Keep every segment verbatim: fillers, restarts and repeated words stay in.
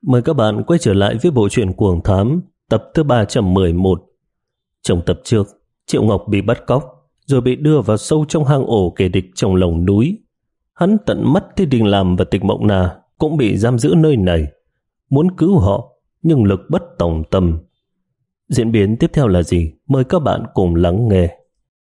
Mời các bạn quay trở lại với bộ truyện Cuồng Thám tập thứ ba trăm mười một. Trong tập trước, Triệu Ngọc bị bắt cóc rồi bị đưa vào sâu trong hang ổ kẻ địch trong lòng núi. Hắn tận mắt thấy Đình Làm và Tịch Mộng Na cũng bị giam giữ nơi này, muốn cứu họ nhưng lực bất tòng tâm. Diễn biến tiếp theo là gì? Mời các bạn cùng lắng nghe.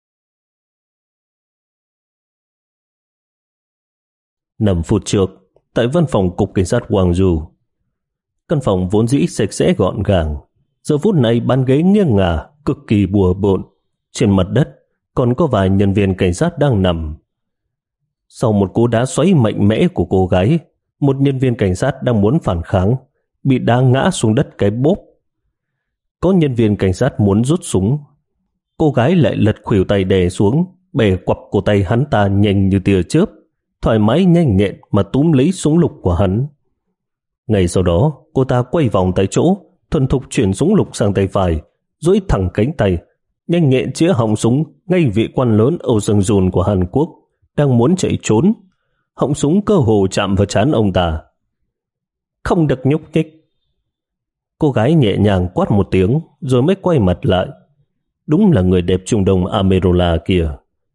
Năm phút trước, tại văn phòng Cục Cảnh sát Gwangju, căn phòng vốn dĩ sạch sẽ gọn gàng, giờ phút này bàn ghế nghiêng ngả, cực kỳ bừa bộn. Trên mặt đất còn có vài nhân viên cảnh sát đang nằm. Sau một cú đá xoáy mạnh mẽ của cô gái, một nhân viên cảnh sát đang muốn phản kháng bị đá ngã xuống đất cái bốp. Có nhân viên cảnh sát muốn rút súng, cô gái lại lật khuỷu tay đè xuống, bẻ quặp cổ tay hắn ta nhanh như tia chớp, thoải mái nhanh nhẹn mà túm lấy súng lục của hắn. Ngay sau đó, cô ta quay vòng tại chỗ, thuần thục chuyển súng lục sang tay phải, duỗi thẳng cánh tay, nhanh nhẹn chĩa họng súng ngay vị quan lớn Âu Dương Jun của Hàn Quốc đang muốn chạy trốn. Họng súng cơ hồ chạm vào trán ông ta. Không được nhúc nhích. Cô gái nhẹ nhàng quát một tiếng rồi mới quay mặt lại. Đúng là người đẹp Trung Đông Amerola kia.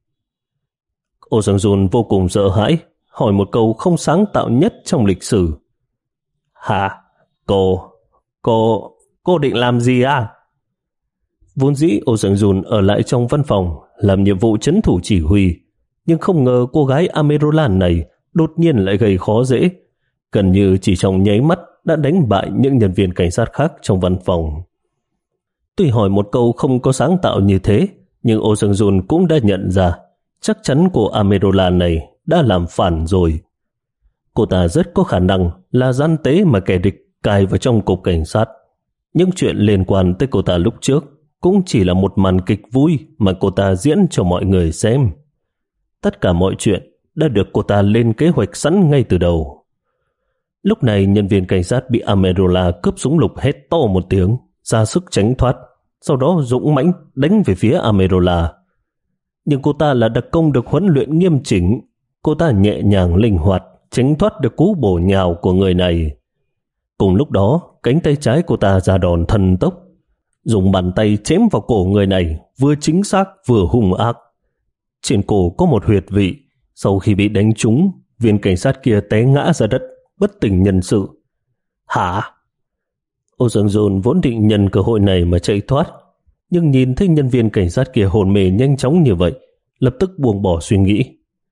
Âu Dương Jun vô cùng sợ hãi, hỏi một câu không sáng tạo nhất trong lịch sử. Hả? Cô, cô, cô định làm gì à? Vốn dĩ Âu Dương Jun ở lại trong văn phòng làm nhiệm vụ trấn thủ chỉ huy, nhưng không ngờ cô gái Amerola này đột nhiên lại gây khó dễ, gần như chỉ trong nháy mắt đã đánh bại những nhân viên cảnh sát khác trong văn phòng. Tuy hỏi một câu không có sáng tạo như thế, nhưng Âu Dương Jun cũng đã nhận ra chắc chắn cô Amerola này đã làm phản rồi. Cô ta rất có khả năng là gian tế mà kẻ địch cài vào trong cục cảnh sát. Những chuyện liên quan tới cô ta lúc trước cũng chỉ là một màn kịch vui mà cô ta diễn cho mọi người xem. Tất cả mọi chuyện đã được cô ta lên kế hoạch sẵn ngay từ đầu. Lúc này nhân viên cảnh sát bị Amerola cướp súng lục hét to một tiếng, ra sức tránh thoát, sau đó dũng mãnh đánh về phía Amerola. Nhưng cô ta là đặc công được huấn luyện nghiêm chỉnh, cô ta nhẹ nhàng linh hoạt tránh thoát được cú bổ nhào của người này. Cùng lúc đó, cánh tay trái cô ta ra đòn thần tốc, dùng bàn tay chém vào cổ người này, vừa chính xác vừa hung ác. Trên cổ có một huyệt vị, sau khi bị đánh trúng, viên cảnh sát kia té ngã ra đất, bất tỉnh nhân sự. Hả? Âu Dương Jun vốn định nhân cơ hội này mà chạy thoát, nhưng nhìn thấy nhân viên cảnh sát kia hồn mê nhanh chóng như vậy, lập tức buông bỏ suy nghĩ.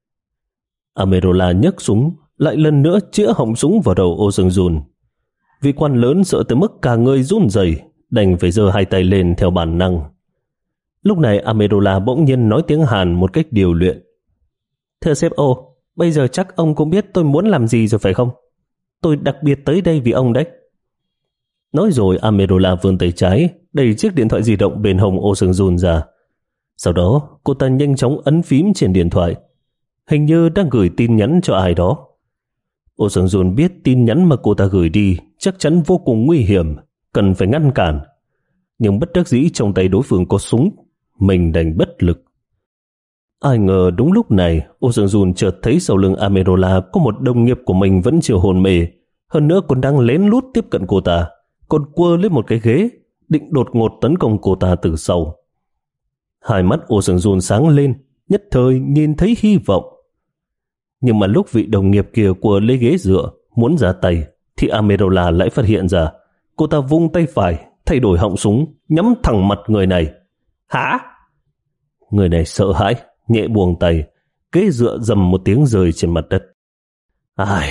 Amerola nhấc súng, lại lần nữa chĩa họng súng vào đầu Âu Dương Jun. Vị quan lớn sợ tới mức cả người run rẩy, đành phải giơ hai tay lên theo bản năng. Lúc này Amerola bỗng nhiên nói tiếng Hàn một cách điều luyện. Thưa sếp Âu, bây giờ chắc ông cũng biết tôi muốn làm gì rồi phải không? Tôi đặc biệt tới đây vì ông đấy. Nói rồi Amerola vươn tay trái, đẩy chiếc điện thoại di động bên hông Âu Dương Jun ra. Sau đó cô ta nhanh chóng ấn phím trên điện thoại, hình như đang gửi tin nhắn cho ai đó. Âu Dương Jun biết tin nhắn mà cô ta gửi đi chắc chắn vô cùng nguy hiểm, cần phải ngăn cản. Nhưng bất đắc dĩ trong tay đối phương có súng, mình đành bất lực. Ai ngờ đúng lúc này, Âu Dương Jun chợt thấy sau lưng Amerola có một đồng nghiệp của mình vẫn chưa hồn mê, hơn nữa còn đang lén lút tiếp cận cô ta, còn quơ lấy một cái ghế, định đột ngột tấn công cô ta từ sau. Hai mắt Âu Dương Jun sáng lên, nhất thời nhìn thấy hy vọng. Nhưng mà lúc vị đồng nghiệp kia quơ lấy ghế dựa muốn ra tay, thì Amerola lại phát hiện ra. Cô ta vung tay phải, thay đổi họng súng, nhắm thẳng mặt người này. Hả? Người này sợ hãi, nhẹ buông tay, ghế dựa rầm một tiếng rơi trên mặt đất. Ai...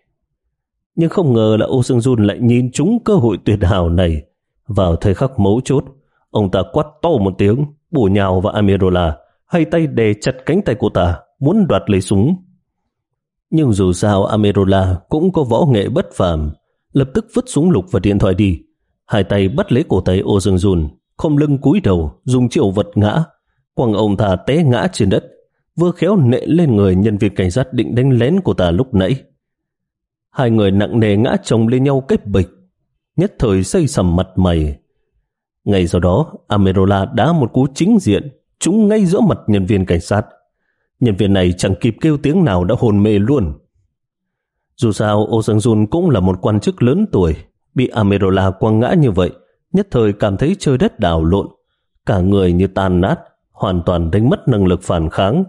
Nhưng không ngờ là Âu Dương Jun lại nhìn trúng cơ hội tuyệt hảo này. Vào thời khắc mấu chốt, ông ta quát to một tiếng, bổ nhào vào Amerola, hai tay đè chặt cánh tay cô ta, muốn đoạt lấy súng. Nhưng dù sao Amerola cũng có võ nghệ bất phàm, lập tức vứt súng lục và điện thoại đi, hai tay bắt lấy cổ tay Âu Dương Jun, khom lưng cúi đầu, dùng triệu vật ngã, quăng ông ta té ngã trên đất, vừa khéo nệ lên người nhân viên cảnh sát định đánh lén cô ta lúc nãy. Hai người nặng nề ngã chồng lên nhau kết bịch, nhất thời xây sầm mặt mày. Ngay sau đó, Amerola đá một cú chính diện, trúng ngay giữa mặt nhân viên cảnh sát. Nhân viên này chẳng kịp kêu tiếng nào đã hồn mê luôn. Dù sao, Âu Dương Jun cũng là một quan chức lớn tuổi, bị Amerola quăng ngã như vậy, nhất thời cảm thấy trời đất đảo lộn, cả người như tan nát, hoàn toàn đánh mất năng lực phản kháng.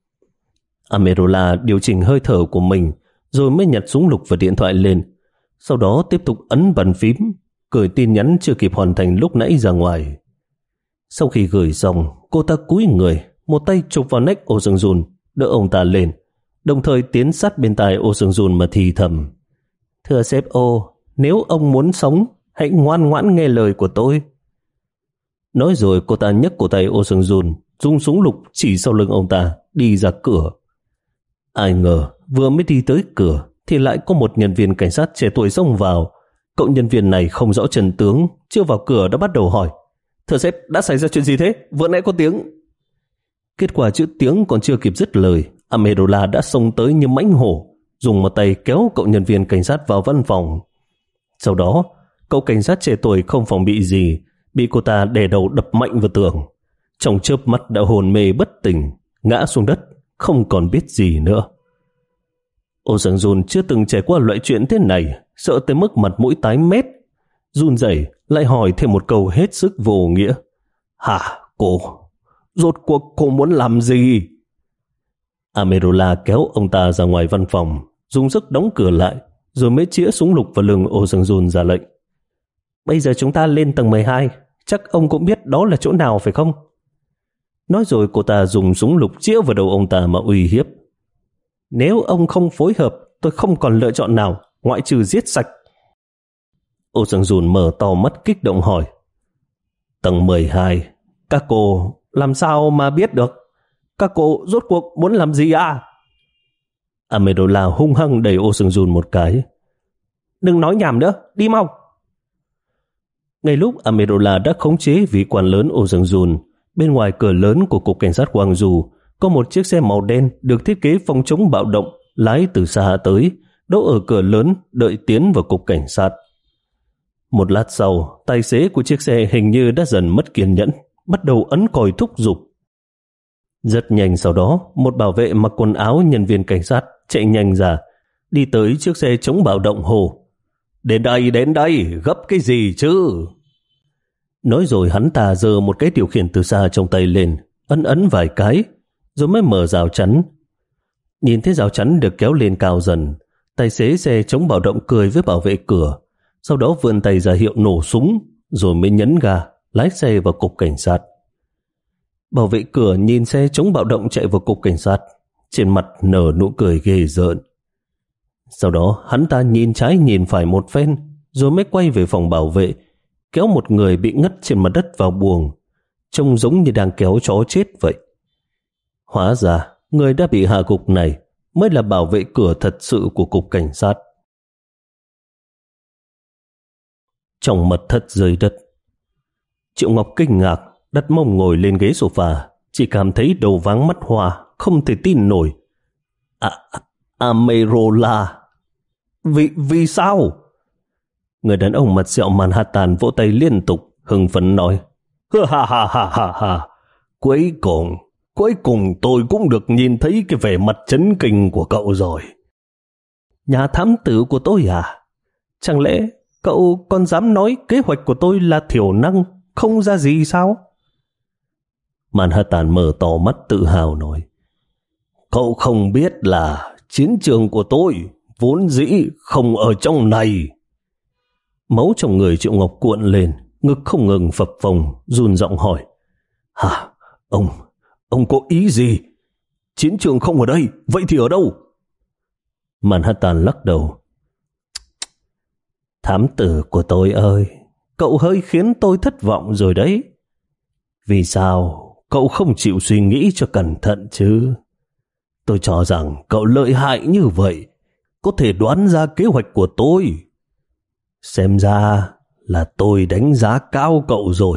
Amerola điều chỉnh hơi thở của mình, rồi mới nhặt súng lục và điện thoại lên, sau đó tiếp tục ấn bàn phím, gửi tin nhắn chưa kịp hoàn thành lúc nãy ra ngoài. Sau khi gửi xong, cô ta cúi người, một tay chụp vào nách Ô Dương Jun, đỡ ông ta lên, đồng thời tiến sát bên tai Ô Dương Jun mà thì thầm: Thưa sếp Ô, nếu ông muốn sống, hãy ngoan ngoãn nghe lời của tôi. Nói rồi cô ta nhấc cổ tay Ô Dương Jun, dùng súng lục chỉ sau lưng ông ta, đi ra cửa. Ai ngờ vừa mới đi tới cửa thì lại có một nhân viên cảnh sát trẻ tuổi xông vào. Cậu nhân viên này không rõ chân tướng, chưa vào cửa đã bắt đầu hỏi: Thưa sếp, đã xảy ra chuyện gì thế? Vừa nãy có tiếng. Kết quả chữ tiếng còn chưa kịp dứt lời, Amerola đã xông tới như mãnh hổ, dùng một tay kéo cậu nhân viên cảnh sát vào văn phòng. Sau đó, cậu cảnh sát trẻ tuổi không phòng bị gì, bị cô ta đè đầu đập mạnh vào tường. Trong chớp mắt đã hồn mê bất tỉnh, ngã xuống đất, không còn biết gì nữa. Ô Dương Jun chưa từng trải qua loại chuyện thế này, sợ tới mức mặt mũi tái mét. Run rẩy lại hỏi thêm một câu hết sức vô nghĩa: Hả cô? Rốt cuộc cô muốn làm gì? Amerola kéo ông ta ra ngoài văn phòng, dùng sức đóng cửa lại, rồi mới chĩa súng lục vào lưng Ô Dương Jun ra lệnh: Bây giờ chúng ta lên tầng mười hai, chắc ông cũng biết đó là chỗ nào phải không? Nói rồi cô ta dùng súng lục chĩa vào đầu ông ta mà uy hiếp: Nếu ông không phối hợp, tôi không còn lựa chọn nào ngoại trừ giết sạch. Ô Dương Jun mở to mắt kích động hỏi: Tầng mười hai, các cô làm sao mà biết được? Các cô rốt cuộc muốn làm gì à? Amerola hung hăng đẩy Ô Dương Jun một cái: Đừng nói nhảm nữa, đi mau. Ngay lúc Amerola đã khống chế vị quan lớn Ô Dương Jun, bên ngoài cửa lớn của cục cảnh sát Gwangju có một chiếc xe màu đen được thiết kế phòng chống bạo động, lái từ xa tới, đỗ ở cửa lớn đợi tiến vào cục cảnh sát. Một lát sau, tài xế của chiếc xe hình như đã dần mất kiên nhẫn, bắt đầu ấn còi thúc giục. Rất nhanh sau đó, một bảo vệ mặc quần áo nhân viên cảnh sát chạy nhanh ra, đi tới chiếc xe chống bạo động hồ: Đến đây, đến đây, gấp cái gì chứ? Nói rồi hắn ta giơ một cái điều khiển từ xa trong tay lên, ấn ấn vài cái, rồi mới mở rào chắn. Nhìn thấy rào chắn được kéo lên cao dần, tài xế xe chống bạo động cười với bảo vệ cửa, sau đó vươn tay ra hiệu nổ súng, rồi mới nhấn ga, lái xe vào cục cảnh sát. Bảo vệ cửa nhìn xe chống bạo động chạy vào cục cảnh sát, trên mặt nở nụ cười ghê rợn. Sau đó hắn ta nhìn trái nhìn phải một phen, rồi mới quay về phòng bảo vệ, kéo một người bị ngất trên mặt đất vào buồng, trông giống như đang kéo chó chết vậy. Hóa ra người đã bị hạ gục này mới là bảo vệ cửa thật sự của cục cảnh sát. Trong mật thất dưới đất, Triệu Ngọc kinh ngạc đặt mông ngồi lên ghế sofa, chỉ cảm thấy đầu váng mắt hoa, không thể tin nổi. À, Amerola, vì vì sao? Người đàn ông mặt sẹo Manhattan vỗ tay liên tục, hưng phấn nói: Ha ha ha ha ha, cuối cùng, cuối cùng tôi cũng được nhìn thấy cái vẻ mặt chấn kinh của cậu rồi. Nhà thám tử của tôi à? Chẳng lẽ cậu còn dám nói kế hoạch của tôi là thiểu năng, không ra gì sao? Manhattan mở to mắt tự hào nói: Cậu không biết là chiến trường của tôi vốn dĩ không ở trong này. Máu trong người Triệu Ngọc cuộn lên, ngực không ngừng phập phồng, run giọng hỏi: Hả? Ông, ông có ý gì? Chiến trường không ở đây, vậy thì ở đâu? Manhattan lắc đầu: Thám tử của tôi ơi, cậu hơi khiến tôi thất vọng rồi đấy. Vì sao cậu không chịu suy nghĩ cho cẩn thận chứ? Tôi cho rằng cậu lợi hại như vậy, có thể đoán ra kế hoạch của tôi. Xem ra là tôi đánh giá cao cậu rồi.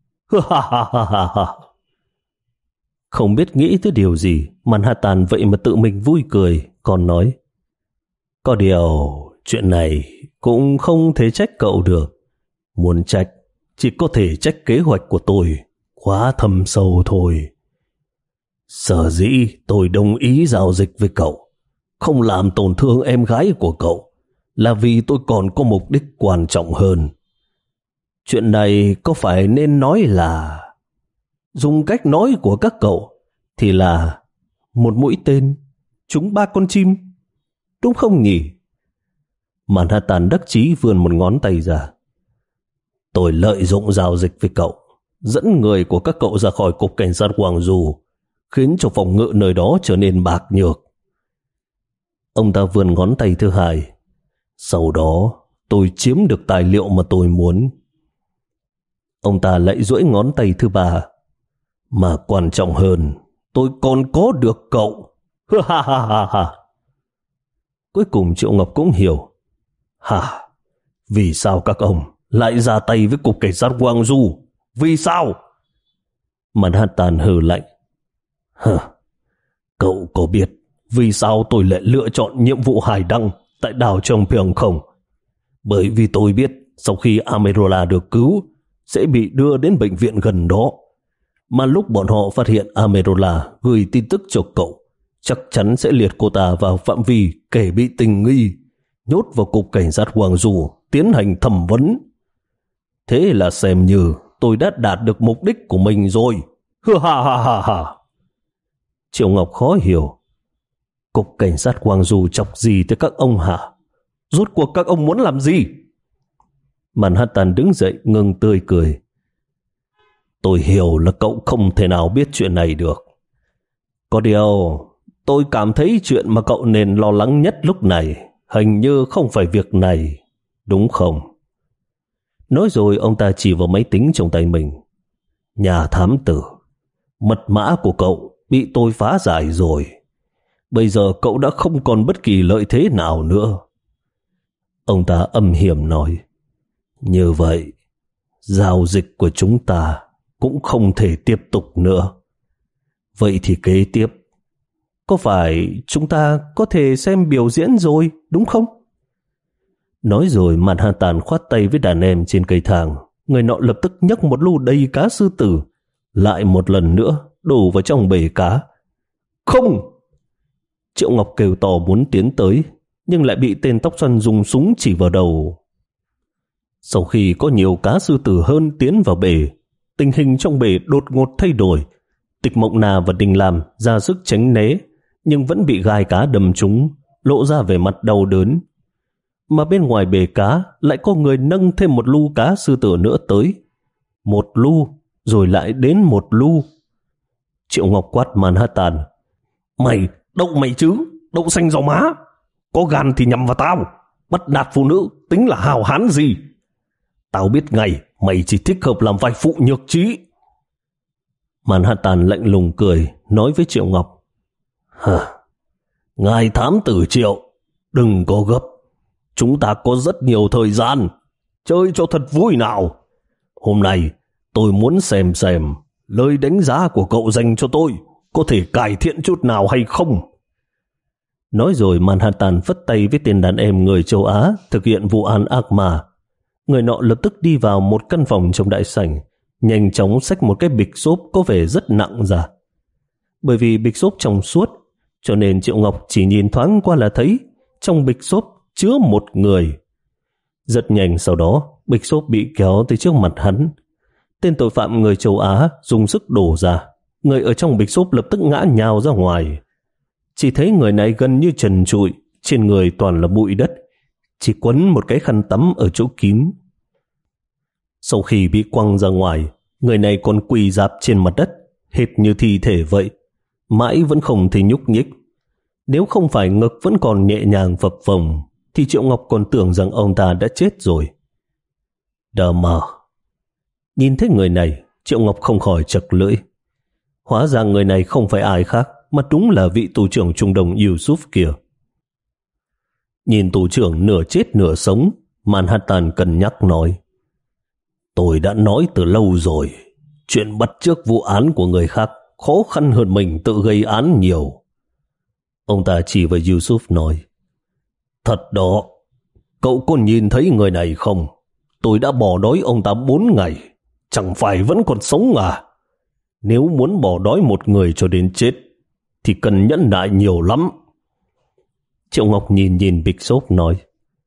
Không biết nghĩ tới điều gì, Manhattan vậy mà tự mình vui cười, còn nói: Có điều, chuyện này cũng không thể trách cậu được. Muốn trách, chỉ có thể trách kế hoạch của tôi quá thâm sâu thôi. Sở dĩ tôi đồng ý giao dịch với cậu, không làm tổn thương em gái của cậu, là vì tôi còn có mục đích quan trọng hơn. Chuyện này có phải nên nói là... Dùng cách nói của các cậu thì là một mũi tên trúng ba con chim, đúng không nhỉ? Manhattan đắc chí vươn một ngón tay ra. Tôi lợi dụng giao dịch với cậu, dẫn người của các cậu ra khỏi cục cảnh sát Hoàng Du, khiến cho phòng ngự nơi đó trở nên bạc nhược. Ông ta vươn ngón tay thứ hai. Sau đó tôi chiếm được tài liệu mà tôi muốn. Ông ta lại duỗi ngón tay thứ ba. Mà quan trọng hơn, tôi còn có được cậu. Ha ha ha ha. Cuối cùng Triệu Ngọc cũng hiểu. Hả? Vì sao các ông lại ra tay với cục cảnh sát Hoàng Du? Vì sao? Manhattan hừ lạnh. Hả? Cậu có biết vì sao tôi lại lựa chọn nhiệm vụ hải đăng tại đảo Chongpyeong không? Bởi vì tôi biết sau khi Amerola được cứu sẽ bị đưa đến bệnh viện gần đó. Mà lúc bọn họ phát hiện Amerola gửi tin tức cho cậu, chắc chắn sẽ liệt cô ta vào phạm vi kẻ bị tình nghi, nhốt vào cục cảnh sát Hoàng Du tiến hành thẩm vấn. Thế là xem như tôi đã đạt được mục đích của mình rồi. Ha ha ha ha. Triệu Ngọc khó hiểu. Cục cảnh sát Hoàng Du chọc gì tới các ông hả? Rốt cuộc các ông muốn làm gì? Manhattan đứng dậy ngừng tươi cười. Tôi hiểu là cậu không thể nào biết chuyện này được. Có điều, tôi cảm thấy chuyện mà cậu nên lo lắng nhất lúc này hình như không phải việc này, đúng không? Nói rồi ông ta chỉ vào máy tính trong tay mình. Nhà thám tử, mật mã của cậu bị tôi phá giải rồi. Bây giờ cậu đã không còn bất kỳ lợi thế nào nữa. Ông ta âm hiểm nói. Như vậy, giao dịch của chúng ta cũng không thể tiếp tục nữa. Vậy thì kế tiếp, có phải chúng ta có thể xem biểu diễn rồi, đúng không? Nói rồi Manhattan khoát tay với đàn em trên cây thang. Người nọ lập tức nhấc một lu đầy cá sư tử, lại một lần nữa đổ vào trong bể cá. Không! Triệu Ngọc kêu to muốn tiến tới, nhưng lại bị tên tóc xoăn dùng súng chỉ vào đầu. Sau khi có nhiều cá sư tử hơn tiến vào bể, tình hình trong bể đột ngột thay đổi. Tịch Mộng Na và Đình Lam ra sức tránh né, nhưng vẫn bị gai cá đâm trúng, lộ ra vẻ mặt đau đớn. Mà bên ngoài bể cá lại có người nâng thêm một lu cá sư tử nữa tới. Một lu, rồi lại đến một lu. Triệu Ngọc quát Manhattan. Mày, đậu mày chứ, đậu xanh rau má. Có gan thì nhằm vào tao. Bắt nạt phụ nữ tính là hào hán gì? Tao biết ngay mày chỉ thích hợp làm vai phụ nhược trí. Manhattan lạnh lùng cười, nói với Triệu Ngọc. Hả? Ngài thám tử Triệu, đừng có gấp. Chúng ta có rất nhiều thời gian. Chơi cho thật vui nào. Hôm nay tôi muốn xem xem lời đánh giá của cậu dành cho tôi có thể cải thiện chút nào hay không. Nói rồi Manhattan phất tay với tên đàn em người châu Á thực hiện vụ án ác ma. Người nọ lập tức đi vào một căn phòng trong đại sảnh, nhanh chóng xách một cái bịch xốp có vẻ rất nặng ra. Bởi vì bịch xốp trong suốt, cho nên Triệu Ngọc chỉ nhìn thoáng qua là thấy trong bịch xốp chứa một người. Rất nhanh sau đó, bịch xốp bị kéo tới trước mặt hắn. Tên tội phạm người châu Á dùng sức đổ ra. Người ở trong bịch xốp lập tức ngã nhào ra ngoài. Chỉ thấy người này gần như trần trụi, trên người toàn là bụi đất, chỉ quấn một cái khăn tắm ở chỗ kín. Sau khi bị quăng ra ngoài, người này còn quỳ rạp trên mặt đất, hệt như thi thể vậy, mãi vẫn không thể nhúc nhích. Nếu không phải ngực vẫn còn nhẹ nhàng phập phồng, thì Triệu Ngọc còn tưởng rằng ông ta đã chết rồi. Đờ mờ. Nhìn thấy người này, Triệu Ngọc không khỏi chật lưỡi. Hóa ra người này không phải ai khác, mà đúng là vị tù trưởng Trung Đông Yusuf kia. Nhìn tù trưởng nửa chết nửa sống, Manhattan cân nhắc nói. Tôi đã nói từ lâu rồi, chuyện bắt chước vụ án của người khác khó khăn hơn mình tự gây án nhiều. Ông ta chỉ vào Yusuf nói. Thật đó, cậu có nhìn thấy người này không? Tôi đã bỏ đói ông ta bốn ngày, chẳng phải vẫn còn sống à? Nếu muốn bỏ đói một người cho đến chết, thì cần nhẫn nại nhiều lắm. Triệu Ngọc nhìn nhìn bịch xốp nói.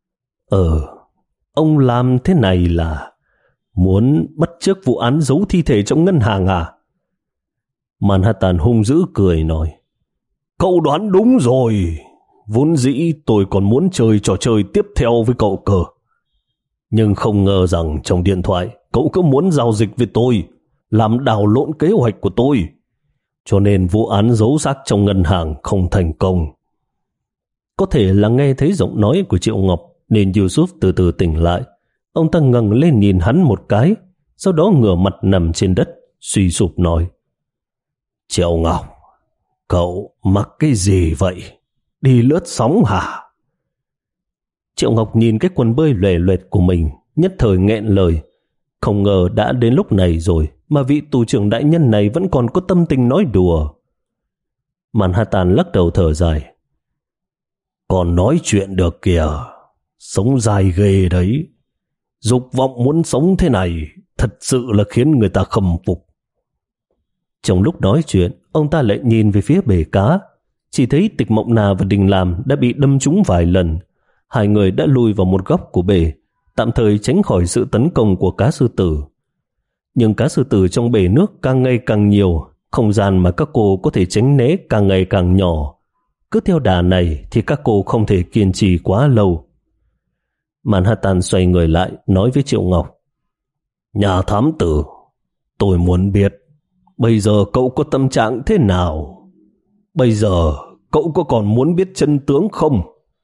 Ờ, ông làm thế này là muốn bắt chước vụ án giấu thi thể trong ngân hàng à? Manhattan hung dữ cười nói, cậu đoán đúng rồi. Vốn dĩ tôi còn muốn chơi trò chơi tiếp theo với cậu cơ. Nhưng không ngờ rằng trong điện thoại cậu cứ muốn giao dịch với tôi, làm đảo lộn kế hoạch của tôi. Cho nên vụ án giấu xác trong ngân hàng không thành công. Có thể là nghe thấy giọng nói của Triệu Ngọc nên Yusuf từ từ tỉnh lại. Ông ta ngẩng lên nhìn hắn một cái, sau đó ngửa mặt nằm trên đất, suy sụp nói, Triệu Ngọc, cậu mắc cái gì vậy? Đi lướt sóng hả? Triệu Ngọc nhìn cái quần bơi lòe loẹt của mình, nhất thời nghẹn lời. Không ngờ đã đến lúc này rồi mà vị tù trưởng đại nhân này vẫn còn có tâm tình nói đùa. Manhattan lắc đầu thở dài, còn nói chuyện được kìa, sống dài ghê đấy. Dục vọng muốn sống thế này thật sự là khiến người ta khâm phục. Trong lúc nói chuyện, ông ta lại nhìn về phía bể cá. Chỉ thấy Tịch Mộng Na và Đình Lam đã bị đâm trúng vài lần. Hai người đã lùi vào một góc của bể, tạm thời tránh khỏi sự tấn công của cá sư tử. Nhưng cá sư tử trong bể nước càng ngày càng nhiều, không gian mà các cô có thể tránh né càng ngày càng nhỏ. Cứ theo đà này thì các cô không thể kiên trì quá lâu. Manhattan xoay người lại nói với Triệu Ngọc, nhà thám tử, tôi muốn biết bây giờ cậu có tâm trạng thế nào? Bây giờ cậu có còn muốn biết chân tướng không?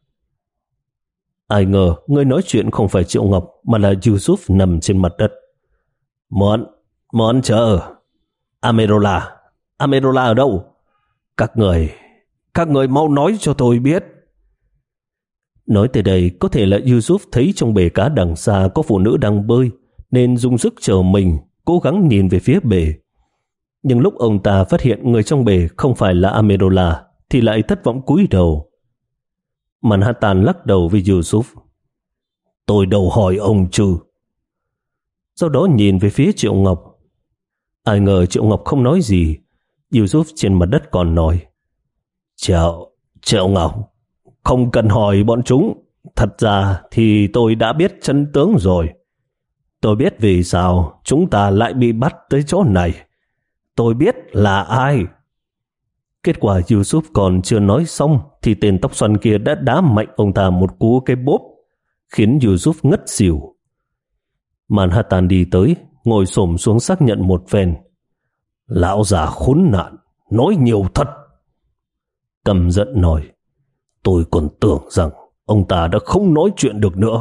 Ai ngờ người nói chuyện không phải Triệu Ngọc mà là Yusuf nằm trên mặt đất. Muốn, muốn chờ. Amerola, Amerola ở đâu? Các người, các người mau nói cho tôi biết. Nói tới đây, có thể là Yusuf thấy trong bể cá đằng xa có phụ nữ đang bơi, nên dùng sức chờ mình, cố gắng nhìn về phía bể. Nhưng lúc ông ta phát hiện người trong bể không phải là Amerola, thì lại thất vọng cúi đầu. Manhattan lắc đầu với Yusuf. Tôi đâu hỏi ông chứ. Sau đó nhìn về phía Triệu Ngọc. Ai ngờ Triệu Ngọc không nói gì. Yusuf trên mặt đất còn nói, Triệu, Triệu Ngọc, không cần hỏi bọn chúng. Thật ra thì tôi đã biết chân tướng rồi. Tôi biết vì sao chúng ta lại bị bắt tới chỗ này. Tôi biết là ai. Kết quả Yusuf còn chưa nói xong thì tên tóc xoăn kia đã đá mạnh ông ta một cú cái bốp, khiến Yusuf ngất xỉu. Manhattan đi tới, ngồi xổm xuống xác nhận một phen. Lão già khốn nạn, nói nhiều thật. Căm giận nói, tôi còn tưởng rằng ông ta đã không nói chuyện được nữa.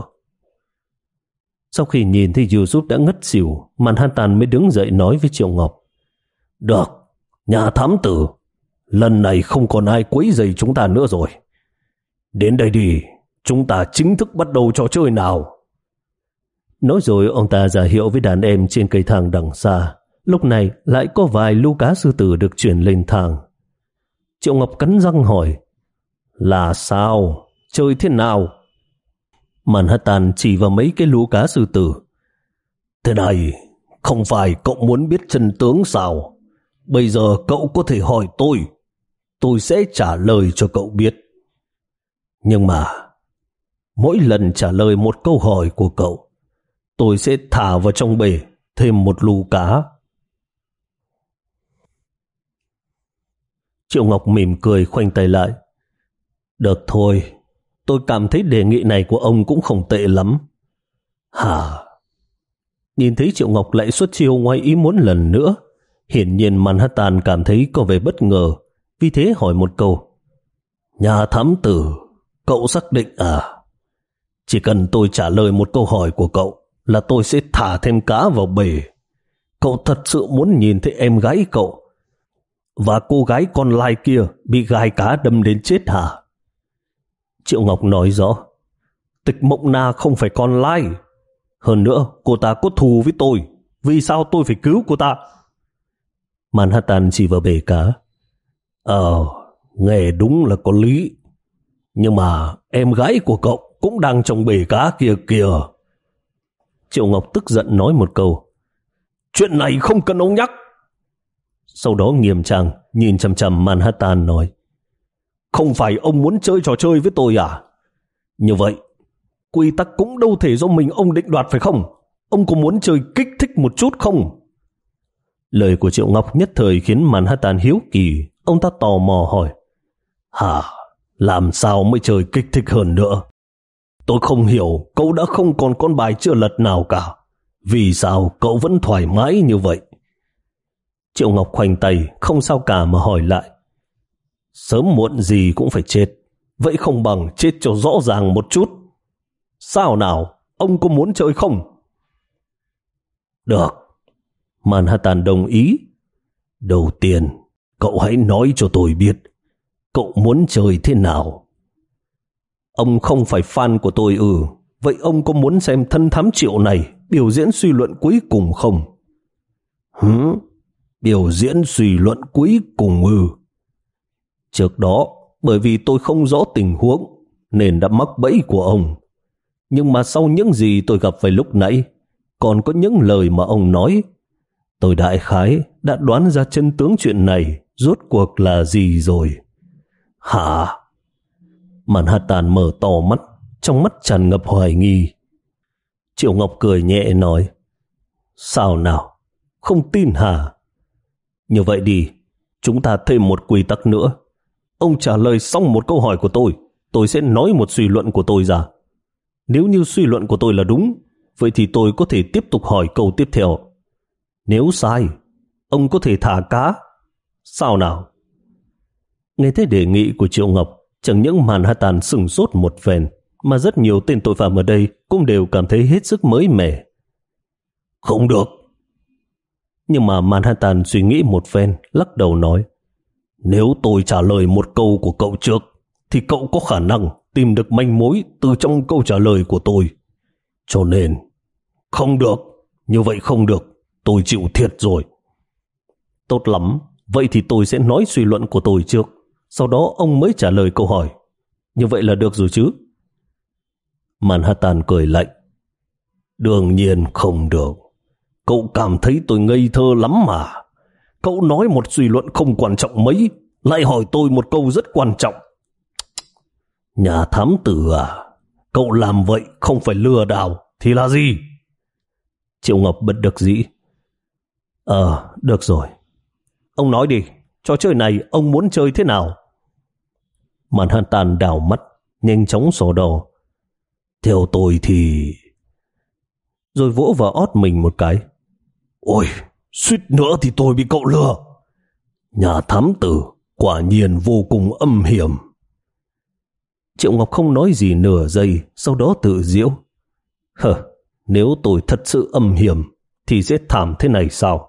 Sau khi nhìn thấy Yusuf đã ngất xỉu, Manhattan mới đứng dậy nói với Triệu Ngọc, được, nhà thám tử, lần này không còn ai quấy rầy chúng ta nữa rồi. Đến đây đi, chúng ta chính thức bắt đầu trò chơi nào. Nói rồi ông ta ra hiệu với đàn em trên cây thang đằng xa. Lúc này lại có vài lũ cá sư tử được chuyển lên thang. Triệu Ngọc cắn răng hỏi, là sao? Chơi thế nào? Manhattan chỉ vào mấy cái lũ cá sư tử. Thế này, không phải cậu muốn biết chân tướng sao? Bây giờ cậu có thể hỏi tôi. Tôi sẽ trả lời cho cậu biết. Nhưng mà, mỗi lần trả lời một câu hỏi của cậu, tôi sẽ thả vào trong bể thêm một lũ cá. Triệu Ngọc mỉm cười khoanh tay lại. Được thôi, tôi cảm thấy đề nghị này của ông cũng không tệ lắm. Hả? Nhìn thấy Triệu Ngọc lại xuất chiêu ngoài ý muốn lần nữa, hiển nhiên Manhattan cảm thấy có vẻ bất ngờ, vì thế hỏi một câu. Nhà thám tử, cậu xác định à? Chỉ cần tôi trả lời một câu hỏi của cậu là tôi sẽ thả thêm cá vào bể. Cậu thật sự muốn nhìn thấy em gái cậu và cô gái con lai kia bị gai cá đâm đến chết hả? Triệu Ngọc nói rõ, Tịch Mộng Na không phải con lai. Hơn nữa, cô ta có thù với tôi. Vì sao tôi phải cứu cô ta? Manhattan chỉ vào bể cá. Ờ, nghe đúng là có lý. Nhưng mà em gái của cậu cũng đang trong bể cá kia kìa. Triệu Ngọc tức giận nói một câu. Chuyện này không cần ông nhắc. Sau đó nghiêm trang nhìn chằm chằm Manhattan nói, không phải ông muốn chơi trò chơi với tôi à? Như vậy, Quy tắc cũng đâu thể do mình ông định đoạt phải không? Ông có muốn chơi kích thích một chút không? Lời của Triệu Ngọc nhất thời khiến Manhattan hiếu kỳ. Ông ta tò mò hỏi, hả? Làm sao mới chơi kích thích hơn nữa? Tôi không hiểu, cậu đã không còn con bài chưa lật nào cả. Vì sao cậu vẫn thoải mái như vậy? Triệu Ngọc khoanh tay, không sao cả mà hỏi lại. Sớm muộn gì cũng phải chết. Vậy không bằng chết cho rõ ràng một chút. Sao nào? Ông có muốn chơi không? Được. Manhattan đồng ý. Đầu tiên, cậu hãy nói cho tôi biết cậu muốn chơi thế nào. Ông không phải fan của tôi ư? Vậy ông có muốn xem thân thám Triệu này biểu diễn suy luận cuối cùng không? Hứ? Biểu diễn suy luận cuối cùng ư? Trước đó, bởi vì tôi không rõ tình huống nên đã mắc bẫy của ông. Nhưng mà sau những gì tôi gặp phải lúc nãy, còn có những lời mà ông nói, tôi đại khái đã đoán ra chân tướng chuyện này rốt cuộc là gì rồi. Hả? Manhattan mở to mắt, trong mắt tràn ngập hoài nghi. Triệu Ngọc cười nhẹ nói, sao nào? Không tin hả? Như vậy đi, chúng ta thêm một quy tắc nữa. Ông trả lời xong một câu hỏi của tôi, tôi sẽ nói một suy luận của tôi ra. Nếu như suy luận của tôi là đúng, vậy thì tôi có thể tiếp tục hỏi câu tiếp theo. Nếu sai, ông có thể thả cá. Sao nào? Nghe thấy đề nghị của Triệu Ngọc, chẳng những Manhattan sửng sốt một phen, mà rất nhiều tên tội phạm ở đây cũng đều cảm thấy hết sức mới mẻ. Không được. Nhưng mà Manhattan suy nghĩ một phen, lắc đầu nói, nếu tôi trả lời một câu của cậu trước, thì cậu có khả năng tìm được manh mối từ trong câu trả lời của tôi. Cho nên, không được, như vậy không được, tôi chịu thiệt rồi. Tốt lắm, vậy thì tôi sẽ nói suy luận của tôi trước, sau đó ông mới trả lời câu hỏi. Như vậy là được rồi chứ? Manhattan cười lạnh. Đương nhiên không được. Cậu cảm thấy tôi ngây thơ lắm mà. Cậu nói một suy luận không quan trọng mấy, lại hỏi tôi một câu rất quan trọng. Nhà thám tử à, cậu làm vậy không phải lừa đảo thì là gì? Triệu Ngọc bất đắc dĩ. Ờ, được rồi. Ông nói đi, trò chơi này ông muốn chơi thế nào? Manhattan đảo mắt, nhanh chóng sổ đầu. Theo tôi thì... Rồi vỗ vào ót mình một cái. Ôi, suýt nữa thì tôi bị cậu lừa. Nhà thám tử quả nhiên vô cùng âm hiểm. Triệu Ngọc không nói gì nửa giây, sau đó tự giễu. Hờ, nếu tôi thật sự âm hiểm thì sẽ thảm thế này sao?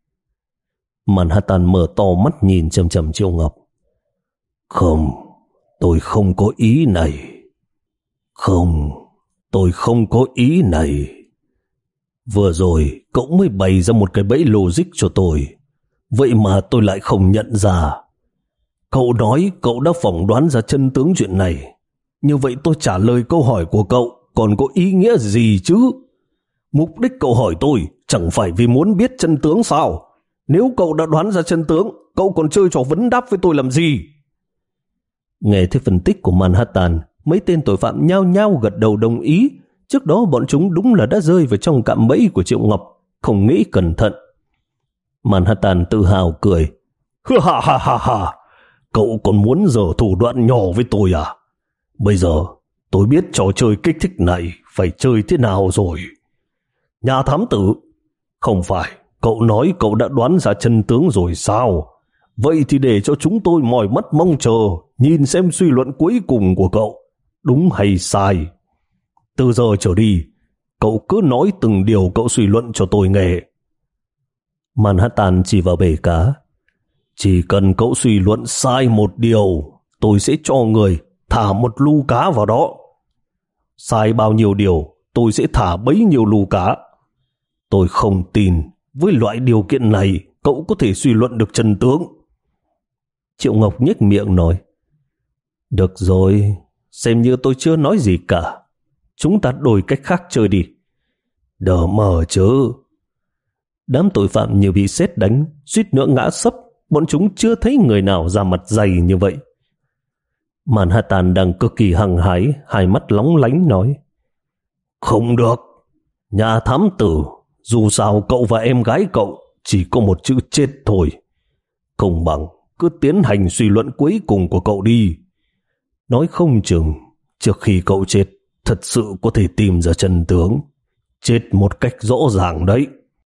Manhattan mở to mắt nhìn chằm chằm Triệu Ngọc. Không, tôi không có ý này. Không, tôi không có ý này. Vừa rồi cậu mới bày ra một cái bẫy logic cho tôi, vậy mà tôi lại không nhận ra. Cậu nói cậu đã phỏng đoán ra chân tướng chuyện này, như vậy tôi trả lời câu hỏi của cậu còn có ý nghĩa gì chứ? Mục đích cậu hỏi tôi chẳng phải vì muốn biết chân tướng sao? Nếu cậu đã đoán ra chân tướng, cậu còn chơi trò vấn đáp với tôi làm gì? Nghe thấy phân tích của Manhattan, mấy tên tội phạm nhao nhao gật đầu đồng ý. Trước đó bọn chúng đúng là đã rơi vào trong cạm bẫy của Triệu Ngọc, không nghĩ cẩn thận. Manhattan tự hào cười. Ha ha ha ha, cậu còn muốn giở thủ đoạn nhỏ với tôi à? Bây giờ tôi biết trò chơi kích thích này phải chơi thế nào rồi. Nhà thám tử, không phải cậu nói cậu đã đoán ra chân tướng rồi sao? Vậy thì để cho chúng tôi mỏi mắt mong chờ nhìn xem suy luận cuối cùng của cậu đúng hay sai. Từ giờ trở đi, cậu cứ nói từng điều cậu suy luận cho tôi nghe. Manhattan chỉ vào bể cá. Chỉ cần cậu suy luận sai một điều, tôi sẽ cho người thả một lu cá vào đó. Sai bao nhiêu điều, tôi sẽ thả bấy nhiêu lu cá. Tôi không tin với loại điều kiện này cậu có thể suy luận được chân tướng. Triệu Ngọc nhếch miệng nói. Được rồi, xem như tôi chưa nói gì cả. Chúng ta đổi cách khác chơi đi. Đờ mờ chứ. Đám tội phạm như bị sét đánh, suýt nữa ngã sấp. Bọn chúng chưa thấy người nào ra mặt dày như vậy. Manhattan đang cực kỳ hăng hái, hai mắt lóng lánh nói. Không được. Nhà thám tử, dù sao cậu và em gái cậu chỉ có một chữ chết thôi. Không bằng cứ tiến hành suy luận cuối cùng của cậu đi. Nói không chừng trước khi cậu chết thật sự có thể tìm ra chân tướng. Chết một cách rõ ràng đấy.